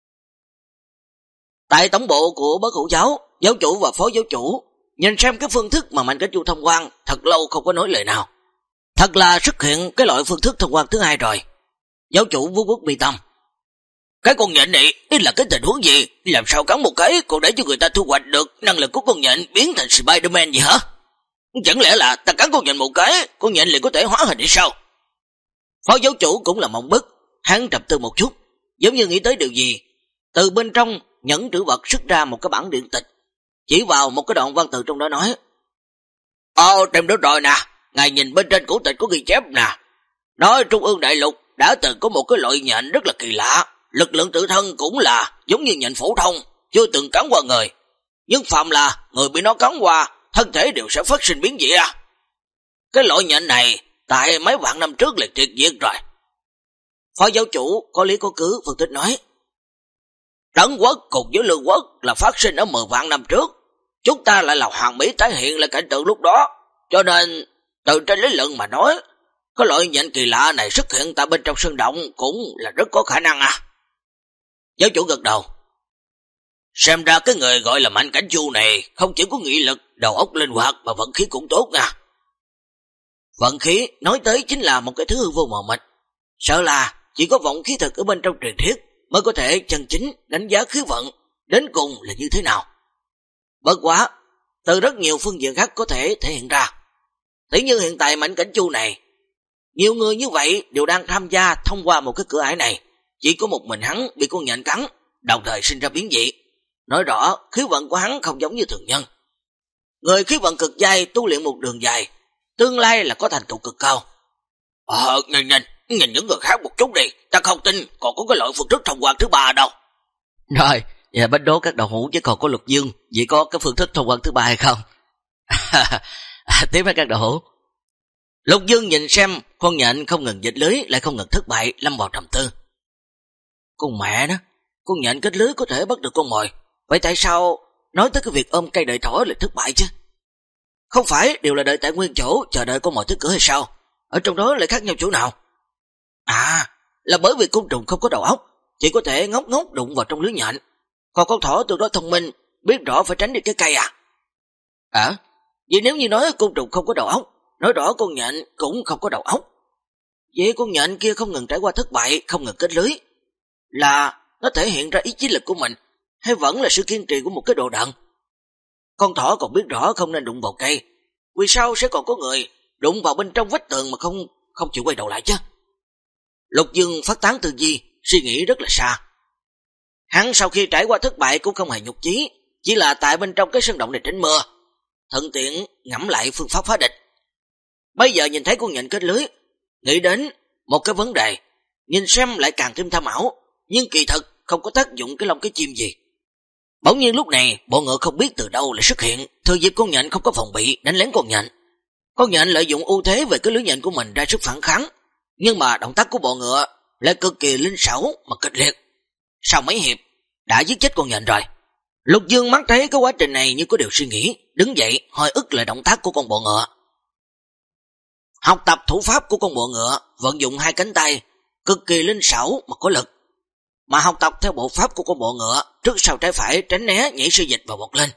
Tại tổng bộ của Bất Hữu Giáo, giáo chủ và phó giáo chủ nhìn xem cái phương thức mà Mạnh Cảnh Chu thông quan, thật lâu không có nói lời nào. Thật là xuất hiện cái loại phương thức thông quan thứ hai rồi. Giáo chủ vuốt vuốt mi tâm. Cái con nhện này là cái tình huống gì? Làm sao cắn một cái còn để cho người ta thu hoạch được năng lực của con nhện biến thành Spider-Man gì hả? Chẳng lẽ là ta cắn con nhện một cái, con nhện liền có thể hóa hình hay sao? Phó giáo chủ cũng là mộng bức, hắn trầm tư một chút, giống như nghĩ tới điều gì. Từ bên trong nhẫn trữ vật xuất ra một cái bản điện tịch, chỉ vào một cái đoạn văn từ trong đó nói: Ồ, tìm được rồi nè, ngài nhìn bên trên cổ tịch có ghi chép nè. Nói Trung ương đại lục đã từng có một cái loại nhện rất là kỳ lạ, lực lượng tự thân cũng là giống như nhện phổ thông, chưa từng cắn qua người, nhưng phạm là người bị nó cắn qua, thân thể đều sẽ phát sinh biến dị à. Cái loại nhện này tại mấy vạn năm trước là tuyệt diệt rồi. Phó giáo chủ có lý có cứ phân tích nói: Trấn quốc cùng với Lương quốc là phát sinh ở mười vạn năm trước, chúng ta lại là hoàng mỹ tái hiện lại cảnh tượng lúc đó, cho nên từ trên lý luận mà nói, cái loại nhện kỳ lạ này xuất hiện tại bên trong sơn động cũng là rất có khả năng à. Giáo chủ gật đầu. Xem ra cái người gọi là Mạnh Cảnh Chu này không chỉ có nghị lực, đầu óc linh hoạt mà vận khí cũng tốt nha. Vận khí nói tới chính là một cái thứ hư vô mờ mịt, sợ là chỉ có vọng khí thực ở bên trong truyền thuyết mới có thể chân chính đánh giá khí vận đến cùng là như thế nào. Bất quá, từ rất nhiều phương diện khác có thể thể hiện ra. Tỷ như hiện tại Mạnh Cảnh Chu này, nhiều người như vậy đều đang tham gia thông qua một cái cửa ải này, chỉ có một mình hắn bị con nhện cắn, đồng thời sinh ra biến dị. Nói rõ khí vận của hắn không giống như thường nhân. Người khí vận cực dai tu luyện một đường dài, tương lai là có thành tựu cực cao. Ờ, nhìn nhìn, nhìn những người khác một chút đi, ta không tin còn có cái loại phương thức thông quan thứ ba đâu. Rồi, giờ bách đố các đầu hữu chứ còn có Lục Dương, chỉ có cái phương thức thông quan thứ ba hay không? Tiếp với các đầu hữu. Lục Dương nhìn xem con nhện không ngừng dịch lưới lại không ngừng thất bại, lâm vào trầm tư. Con mẹ đó, con nhện kết lưới có thể bắt được con mồi, vậy tại sao nói tới cái việc ôm cây đợi thỏ lại thất bại chứ? Không phải đều là đợi tại nguyên chỗ chờ đợi con mồi tới cửa hay sao? Ở trong đó lại khác nhau chỗ nào? À, là bởi vì côn trùng không có đầu óc, chỉ có thể ngốc ngốc đụng vào trong lưới nhện. Còn con thỏ tương đối thông minh, biết rõ phải tránh đi cái cây à? À, vì nếu như nói côn trùng không có đầu óc, nói rõ con nhện cũng không có đầu óc. Vậy con nhện kia không ngừng trải qua thất bại, không ngừng kết lưới, là nó thể hiện ra ý chí lực của mình, hay vẫn là sự kiên trì của một cái đồ đần? Con thỏ còn biết rõ không nên đụng vào cây, vì sao sẽ còn có người đụng vào bên trong vách tường mà không không chịu quay đầu lại chứ? Lục Dương phát tán tư duy, suy nghĩ rất là xa. Hắn sau khi trải qua thất bại cũng không hề nhục chí, chỉ là tại bên trong cái sân động này tránh mưa, thuận tiện ngẫm lại phương pháp phá địch. Bây giờ nhìn thấy con nhện kết lưới, nghĩ đến một cái vấn đề, nhìn xem lại càng thêm tham ảo, nhưng kỳ thực không có tác dụng cái lông cái chim gì. Bỗng nhiên lúc này, bộ ngựa không biết từ đâu lại xuất hiện, thừa dịp con nhện không có phòng bị đánh lén con nhện. Con nhện lợi dụng ưu thế về cái lưới nhện của mình ra sức phản kháng, nhưng mà động tác của bộ ngựa lại cực kỳ linh xảo mà kịch liệt. Sau mấy hiệp đã giết chết con nhện rồi. Lục Dương mắt thấy cái quá trình này như có điều suy nghĩ, đứng dậy hồi ức lại động tác của con bộ ngựa. Học tập thủ pháp của con bộ ngựa, vận dụng hai cánh tay cực kỳ linh xảo mà có lực, mà học tập theo bộ pháp của con bộ ngựa, trước sau trái phải tránh né nhảy sư dịch và vọt lên.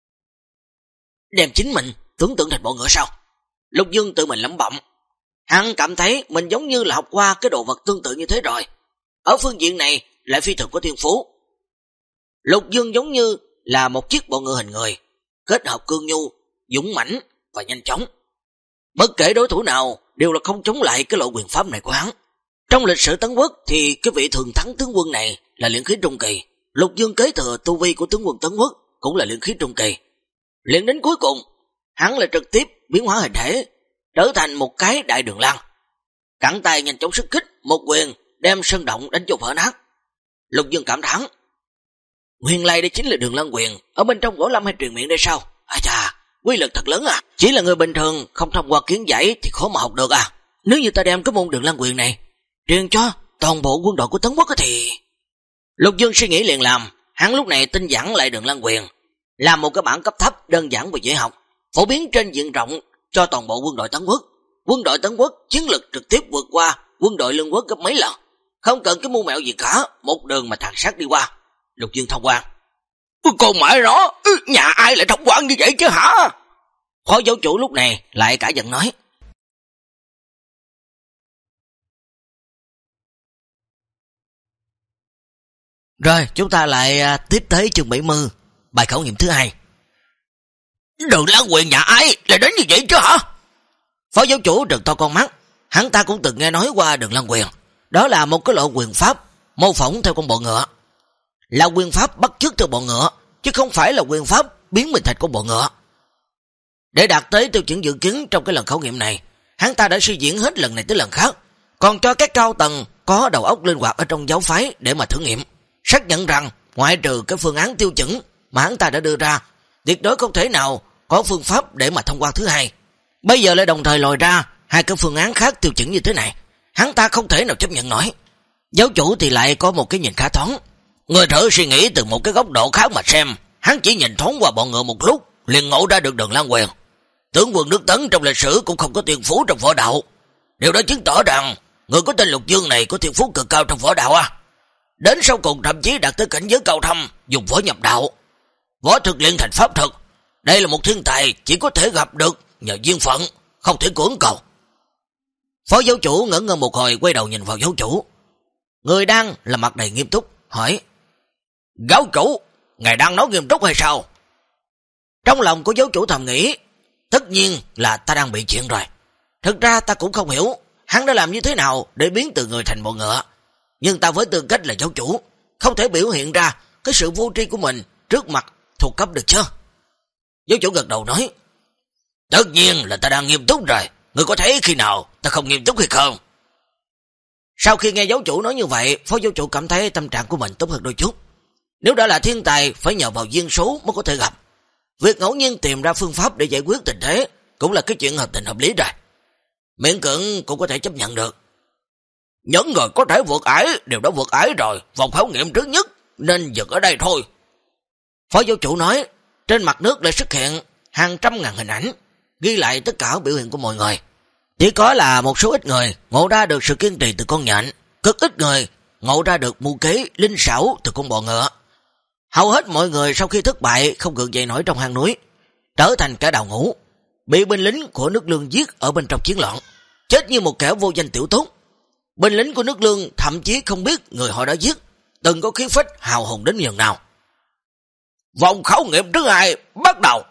Đem chính mình tưởng tượng thành bộ ngựa sao? Lục Dương tự mình lẩm bẩm. Hắn cảm thấy mình giống như là học qua cái đồ vật tương tự như thế rồi, ở phương diện này lại phi thường có thiên phú. Lục Dương giống như là một chiếc bộ ngựa hình người, kết hợp cương nhu, dũng mãnh và nhanh chóng. Bất kể đối thủ nào đều là không chống lại cái loại quyền pháp này của hắn. Trong lịch sử Tấn Quốc thì cái vị thường thắng tướng quân này là luyện khí trung kỳ. Lục Dương kế thừa tu vi của tướng quân Tấn Quốc cũng là luyện khí trung kỳ. Luyện đến cuối cùng, hắn là trực tiếp biến hóa hình thể, trở thành một cái đại đường lăng. Cẳng tay nhanh chóng xuất kích, một quyền đem sân động đánh cho vỡ nát. Lục Dương cảm thán, nguyên lai đây chính là đường lăng quyền ở bên trong Võ Lâm hay truyền miệng đây sao? À chà, quy lực thật lớn à, chỉ là người bình thường không thông qua kiến giải thì khó mà học được à. Nếu như ta đem cái môn đường lăng quyền này truyền cho toàn bộ quân đội của Tấn Quốc thì... Lục Dương suy nghĩ liền làm, hắn lúc này tinh giản lại đường lăng quyền, làm một cái bản cấp thấp đơn giản và dễ học, phổ biến trên diện rộng cho toàn bộ quân đội Tấn Quốc. Quân đội Tấn Quốc chiến lực trực tiếp vượt qua quân đội Lương Quốc gấp mấy lần, không cần cái mưu mẹo gì cả, một đường mà thằng sát đi qua. Lục Dương thông quan. Con mẹ nó, nhà ai lại thông quan như vậy chứ hả? Phó giáo chủ lúc này lại cả giận nói. Rồi, chúng ta lại tiếp tới chương bảy mươi, bài khảo nghiệm thứ hai. Đường lăng quyền nhà ai lại đến như vậy chứ hả? Phó giáo chủ trợn to con mắt, hắn ta cũng từng nghe nói qua đường lăng quyền. Đó là một cái loại quyền pháp mô phỏng theo con bọ ngựa, là quyền pháp bắt chước theo bọ ngựa, chứ không phải là quyền pháp biến mình thành con bọ ngựa. Để đạt tới tiêu chuẩn dự kiến trong cái lần khảo nghiệm này, hắn ta đã suy diễn hết lần này tới lần khác, còn cho các cao tầng có đầu óc linh hoạt ở trong giáo phái để mà thử nghiệm, xác nhận rằng ngoại trừ cái phương án tiêu chuẩn mà hắn ta đã đưa ra, tuyệt đối không thể nào có phương pháp để mà thông qua thứ hai. Bây giờ lại đồng thời lòi ra hai cái phương án khác tiêu chuẩn như thế này, hắn ta không thể nào chấp nhận nổi. Giáo chủ thì lại có một cái nhìn khá thoáng. Người thử suy nghĩ từ một cái góc độ khác mà xem, hắn chỉ nhìn thoáng qua bọn ngựa một lúc liền ngộ ra được đường lăng quyền. Tướng quân nước Tấn trong lịch sử cũng không có thiên phú trong võ đạo, điều đó chứng tỏ rằng người có tên Lục Dương này có thiên phú cực cao trong võ đạo à. đến sau cùng thậm chí đạt tới cảnh giới cao thâm, dùng võ nhập đạo, võ thực luyện thành pháp thực. Đây là một thiên tài chỉ có thể gặp được nhờ duyên phận, không thể cưỡng cầu. Phó giáo chủ ngẩn ngơ một hồi, quay đầu nhìn vào giáo chủ. Người đang là mặt đầy nghiêm túc, hỏi: Giáo chủ, ngài đang nói nghiêm túc hay sao? Trong lòng của giáo chủ thầm nghĩ, tất nhiên là ta đang bị chuyện rồi. Thực ra ta cũng không hiểu hắn đã làm như thế nào để biến từ người thành bọ ngựa. Nhưng ta với tư cách là giáo chủ, không thể biểu hiện ra cái sự vô tri của mình trước mặt thuộc cấp được chứ. Giáo chủ gật đầu nói: Tất nhiên là ta đang nghiêm túc rồi. Ngươi có thấy khi nào ta không nghiêm túc hay không? Sau khi nghe giáo chủ nói như vậy, phó giáo chủ cảm thấy tâm trạng của mình tốt hơn đôi chút. Nếu đã là thiên tài, phải nhờ vào duyên số mới có thể gặp. Việc ngẫu nhiên tìm ra phương pháp để giải quyết tình thế cũng là cái chuyện hợp tình hợp lý rồi. Miễn cưỡng cũng có thể chấp nhận được. Những người có thể vượt ải đều đã vượt ải rồi, vòng khảo nghiệm trước nhất nên dừng ở đây thôi. Phó giáo chủ nói. Trên mặt nước lại xuất hiện hàng trăm ngàn hình ảnh, ghi lại tất cả biểu hiện của mọi người. Chỉ có là một số ít người ngộ ra được sự kiên trì từ con nhện, cực ít người ngộ ra được mưu kế linh xảo từ con bò ngựa. Hầu hết mọi người sau khi thất bại không gượng dậy nổi trong hang núi, trở thành kẻ đào ngũ, bị binh lính của nước Lương giết ở bên trong chiến loạn, chết như một kẻ vô danh tiểu tốt. Binh lính của nước Lương thậm chí không biết người họ đã giết, từng có khí phách hào hùng đến nhường nào. Vòng khảo nghiệm thứ hai bắt đầu.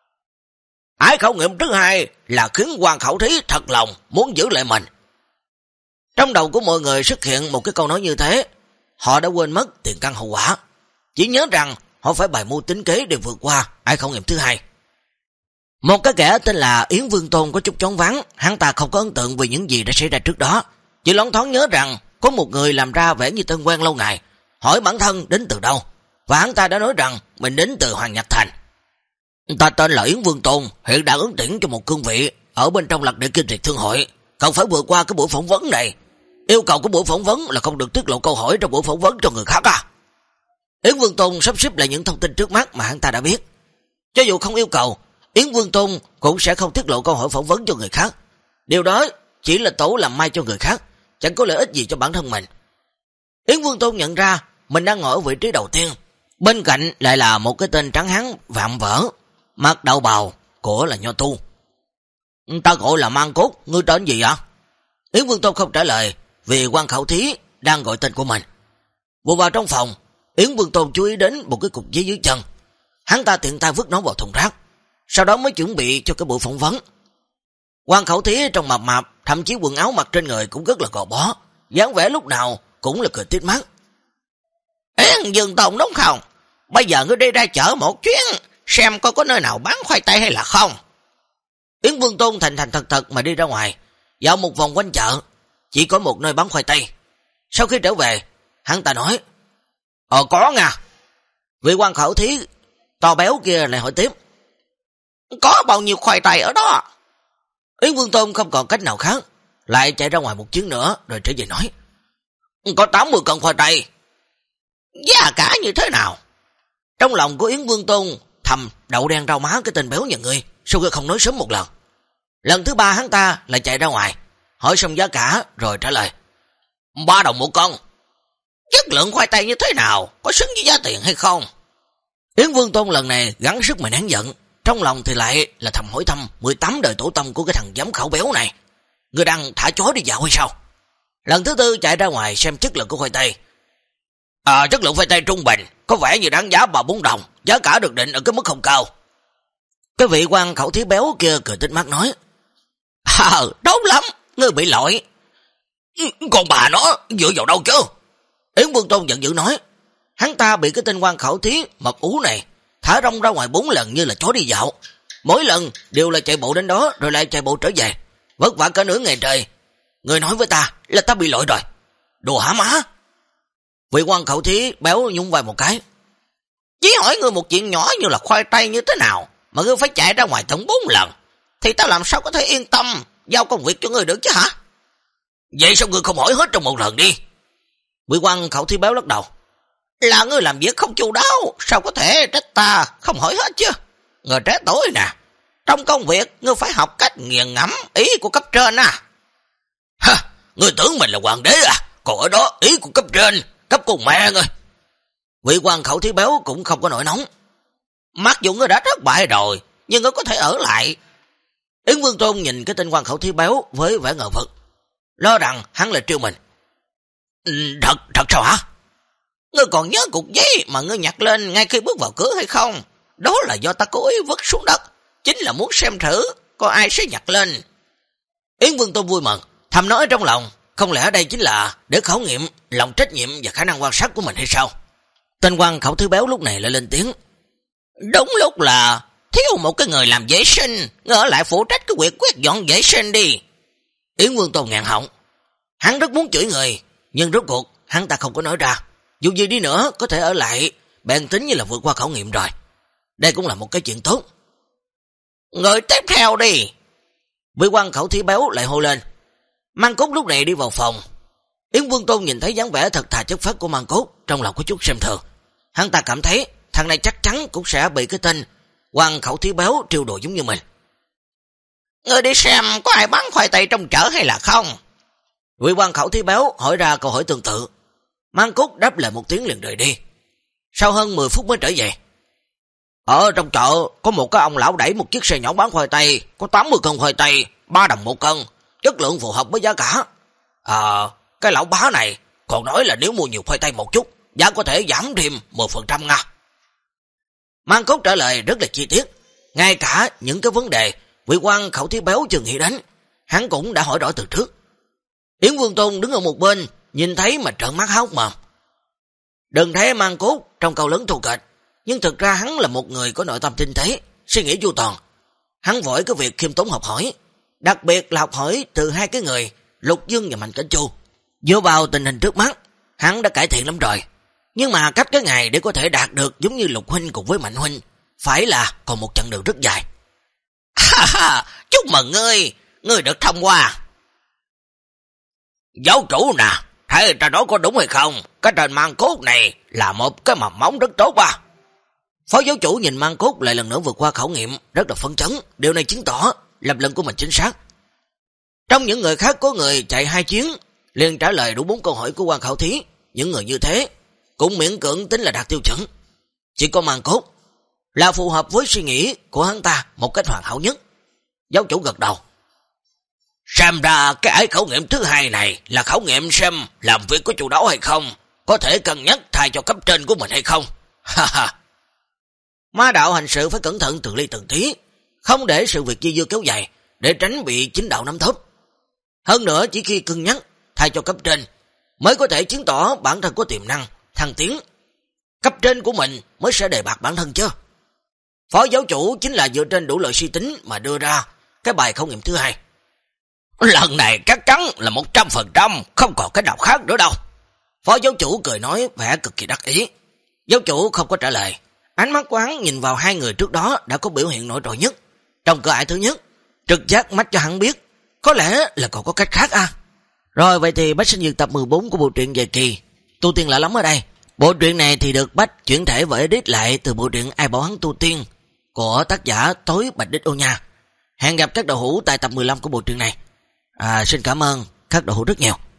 Ái khảo nghiệm thứ hai là khiến quan khảo thí thật lòng muốn giữ lại mình. Trong đầu của mọi người xuất hiện một cái câu nói như thế. Họ đã quên mất tiền căn hậu quả, chỉ nhớ rằng họ phải bày mưu tính kế để vượt qua ái khảo nghiệm thứ hai. Một cái kẻ tên là Yến Vương Tôn có chút choáng váng, hắn ta không có ấn tượng về những gì đã xảy ra trước đó, chỉ loáng thoáng nhớ rằng có một người làm ra vẻ như tên quen lâu ngày, hỏi bản thân đến từ đâu, và hắn ta đã nói rằng mình đến từ Hoàng Nhạc Thành. Ta tên là Yến Vương Tôn, hiện đang ứng tuyển cho một cương vị ở bên trong Lạc Địa Kinh Triệt Thương Hội, cần phải vượt qua cái buổi phỏng vấn này. Yêu cầu của buổi phỏng vấn là không được tiết lộ câu hỏi trong buổi phỏng vấn cho người khác à. Yến Vương Tôn sắp xếp lại những thông tin trước mắt mà hắn ta đã biết. Cho dù không yêu cầu, Yến Vương Tôn cũng sẽ không tiết lộ câu hỏi phỏng vấn cho người khác. Điều đó chỉ là tổ làm mai cho người khác, chẳng có lợi ích gì cho bản thân mình. Yến Vương Tôn nhận ra mình đang ngồi ở vị trí đầu tiên, bên cạnh lại là một cái tên trắng hán vạm vỡ, mặc đạo bào của là nho tu. Ta gọi là Mang Cốt, ngươi tên gì ạ? Yến Vương Tôn không trả lời vì quan khảo thí đang gọi tên của mình. Vừa vào trong phòng, Yến Vương Tôn chú ý đến một cái cục giấy dưới chân. Hắn ta tiện tay vứt nó vào thùng rác, sau đó mới chuẩn bị cho cái buổi phỏng vấn. Quan khảo thí trong mập mạp, thậm chí quần áo mặc trên người cũng rất là gò bó, dáng vẻ lúc nào cũng là cười tít mắt. Yến Dương Tôn đúng không? Bây giờ ngươi đi ra chợ một chuyến, xem coi có nơi nào bán khoai tây hay là không. Yến Vương Tôn thành thành thật thật mà đi ra ngoài, dạo một vòng quanh chợ, chỉ có một nơi bán khoai tây. Sau khi trở về, hắn ta nói: Ờ có nha. Vị quan khảo thí to béo kia lại hỏi tiếp: Có bao nhiêu khoai tây ở đó? Yến Vương Tôn không còn cách nào khác, lại chạy ra ngoài một chuyến nữa rồi trở về nói: Có tám mươi cân khoai tây. Giá cả như thế nào? Trong lòng của Yến Vương Tôn thầm đậu đen rau má cái tên béo nhà ngươi, sao ngươi không nói sớm một lần. Lần thứ ba hắn ta lại chạy ra ngoài, hỏi xong giá cả rồi trả lời: Ba đồng một cân. Chất lượng khoai tây như thế nào, có xứng với giá tiền hay không? Yến Vương Tôn lần này gắng sức mà nén giận, trong lòng thì lại là thầm hỏi thăm mười tám đời tổ tông của cái thằng giám khảo béo này. Ngươi đang thả chó đi dạo hay sao? Lần thứ tư chạy ra ngoài xem chất lượng của khoai tây. À, chất lượng khoai tây trung bình, có vẻ như đáng giá ba bốn đồng, giá cả được định ở cái mức không cao. Cái vị quan khảo thí béo kia cười tít mắt nói: À, đúng lắm, ngươi bị lỗi. Còn bà nó dựa vào đâu chứ? Yến Vương Tôn giận dữ nói. Hắn ta bị cái tên quan khảo thí mập ú này thả rong ra ngoài bốn lần như là chó đi dạo, mỗi lần đều là chạy bộ đến đó rồi lại chạy bộ trở về, vất vả cả nửa ngày trời. Người nói với ta là ta bị lỗi rồi. Đùa hả má? Vị quan khảo thí béo nhún vai một cái. Chỉ hỏi ngươi một chuyện nhỏ như là khoai tây như thế nào mà ngươi phải chạy ra ngoài tận bốn lần, thì tao làm sao có thể yên tâm giao công việc cho ngươi được chứ hả? Vậy sao ngươi không hỏi hết trong một lần đi? Vị quan khảo thí béo lắc đầu. Là ngươi làm việc không chu đáo, sao có thể trách ta không hỏi hết chứ? Người trẻ tuổi nè, trong công việc ngươi phải học cách nghiền ngẫm ý của cấp trên à. Hả, ngươi tưởng mình là hoàng đế à? Còn ở đó ý của cấp trên cấp cùng mẹ ngươi. Vị quan khẩu thí béo cũng không có nổi nóng. Mặc dù ngươi đã thất bại rồi, nhưng ngươi có thể ở lại. Yến Vương Tôn nhìn cái tên quan khẩu thí béo với vẻ ngờ vực, lo rằng hắn lại trêu mình. Thật, thật sao hả? Ngươi còn nhớ cục giấy mà ngươi nhặt lên ngay khi bước vào cửa hay không? Đó là do ta cố ý vứt xuống đất, chính là muốn xem thử có ai sẽ nhặt lên. Yến Vương Tôn vui mừng, thầm nói trong lòng, không lẽ đây chính là để khảo nghiệm lòng trách nhiệm và khả năng quan sát của mình hay sao? Tên quan khẩu thứ béo lúc này lại lên tiếng. Đúng lúc là thiếu một cái người làm vệ sinh, ngươi ở lại phụ trách cái việc quét dọn vệ sinh đi. Yến Vương Tôn ngạn họng, hắn rất muốn chửi người, nhưng rốt cuộc hắn ta không có nói ra. Dù gì đi nữa có thể ở lại, bèn tính như là vượt qua khảo nghiệm rồi. Đây cũng là một cái chuyện tốt. Người tiếp theo đi. Vị quan khẩu thí béo lại hô lên. Mang Cốt lúc này đi vào phòng. Yến Vương Tôn nhìn thấy dáng vẻ thật thà chất phác của Mang Cốt, trong lòng có chút xem thường. Hắn ta cảm thấy thằng này chắc chắn cũng sẽ bị cái tên quan khẩu thí béo trêu đùa giống như mình. Người đi xem có ai bán khoai tây trong chợ hay là không? Vị quan khẩu thí béo hỏi ra câu hỏi tương tự. Mang Cốt đáp lại một tiếng liền rời đi. Sau hơn mười phút mới trở về. Ở trong chợ có một cái ông lão đẩy một chiếc xe nhỏ bán khoai tây, có tám mươi cân khoai tây, ba đồng một cân, chất lượng phù hợp với giá cả. À, cái lão bá này còn nói là nếu mua nhiều khoai tây một chút, giá có thể giảm thêm mười phần trăm nha. Mang Cốt trả lời rất là chi tiết, ngay cả những cái vấn đề vị quan khẩu thí béo chừng nghĩ đến, hắn cũng đã hỏi rõ từ trước. Yến Vương Tôn đứng ở một bên, nhìn thấy mà trợn mắt há hốc mồm. Đừng thấy Mang Cốt trong câu lớn thô kệch, nhưng thực ra hắn là một người có nội tâm tinh tế, suy nghĩ chu toàn. Hắn vội cái việc khiêm tốn học hỏi, đặc biệt là học hỏi từ hai cái người Lục Dương và Mạnh Cảnh Chu. Dựa vào tình hình trước mắt, hắn đã cải thiện lắm rồi. Nhưng mà cách cái ngày để có thể đạt được giống như Lục Huynh cùng với Mạnh Huynh, phải là còn một chặng đường rất dài. Ha ha, chúc mừng ngươi, ngươi được thông qua. Giáo chủ nè, thấy ta nói có đúng hay không? Cái tên Mang Cốt này là một cái mầm móng rất tốt à. Phó giáo chủ nhìn Mang Cốt lại lần nữa vượt qua khảo nghiệm, rất là phấn chấn. Điều này chứng tỏ lập luận của mình chính xác. Trong những người khác có người chạy hai chuyến, liền trả lời đủ bốn câu hỏi của quan khảo thí. Những người như thế cũng miễn cưỡng tính là đạt tiêu chuẩn. Chỉ có Mang Cốt là phù hợp với suy nghĩ của hắn ta một cách hoàn hảo nhất. Giáo chủ gật đầu. Xem ra cái ải khảo nghiệm thứ hai này là khảo nghiệm xem làm việc có chủ đáo hay không, có thể cân nhắc thay cho cấp trên của mình hay không. Ha ha. Ma đạo hành sự phải cẩn thận từng ly từng tí, không để sự việc dư dưa kéo dài, để tránh bị chính đạo nắm thóp. Hơn nữa chỉ khi cân nhắc thay cho cấp trên mới có thể chứng tỏ bản thân có tiềm năng thăng tiến. Cấp trên của mình mới sẽ đề bạt bản thân chứ. Phó giáo chủ chính là dựa trên đủ loại suy tính mà đưa ra cái bài khảo nghiệm thứ hai. Lần này chắc chắn là một trăm phần trăm, không còn cái nào khác nữa đâu. Phó giáo chủ cười nói vẻ cực kỳ đắc ý. Giáo chủ không có trả lời. Ánh mắt quán nhìn vào hai người trước đó đã có biểu hiện nổi trội nhất. Trong cửa ải thứ nhất, trực giác mách cho hắn biết, có lẽ là còn có cách khác à. Rồi vậy thì Bách Sinh Dược tập mười bốn của bộ truyện Về Kỳ, tu tiên lạ lắm ở đây. Bộ truyện này thì được Bách chuyển thể và edit lại từ bộ truyện Ai Bảo Hắn Tu Tiên của tác giả Tối Bạch Đích Ô Nha. Hẹn gặp các đầu hữu tại tập mười lăm của bộ truyện này. À, xin cảm ơn các đầu hữu rất nhiều.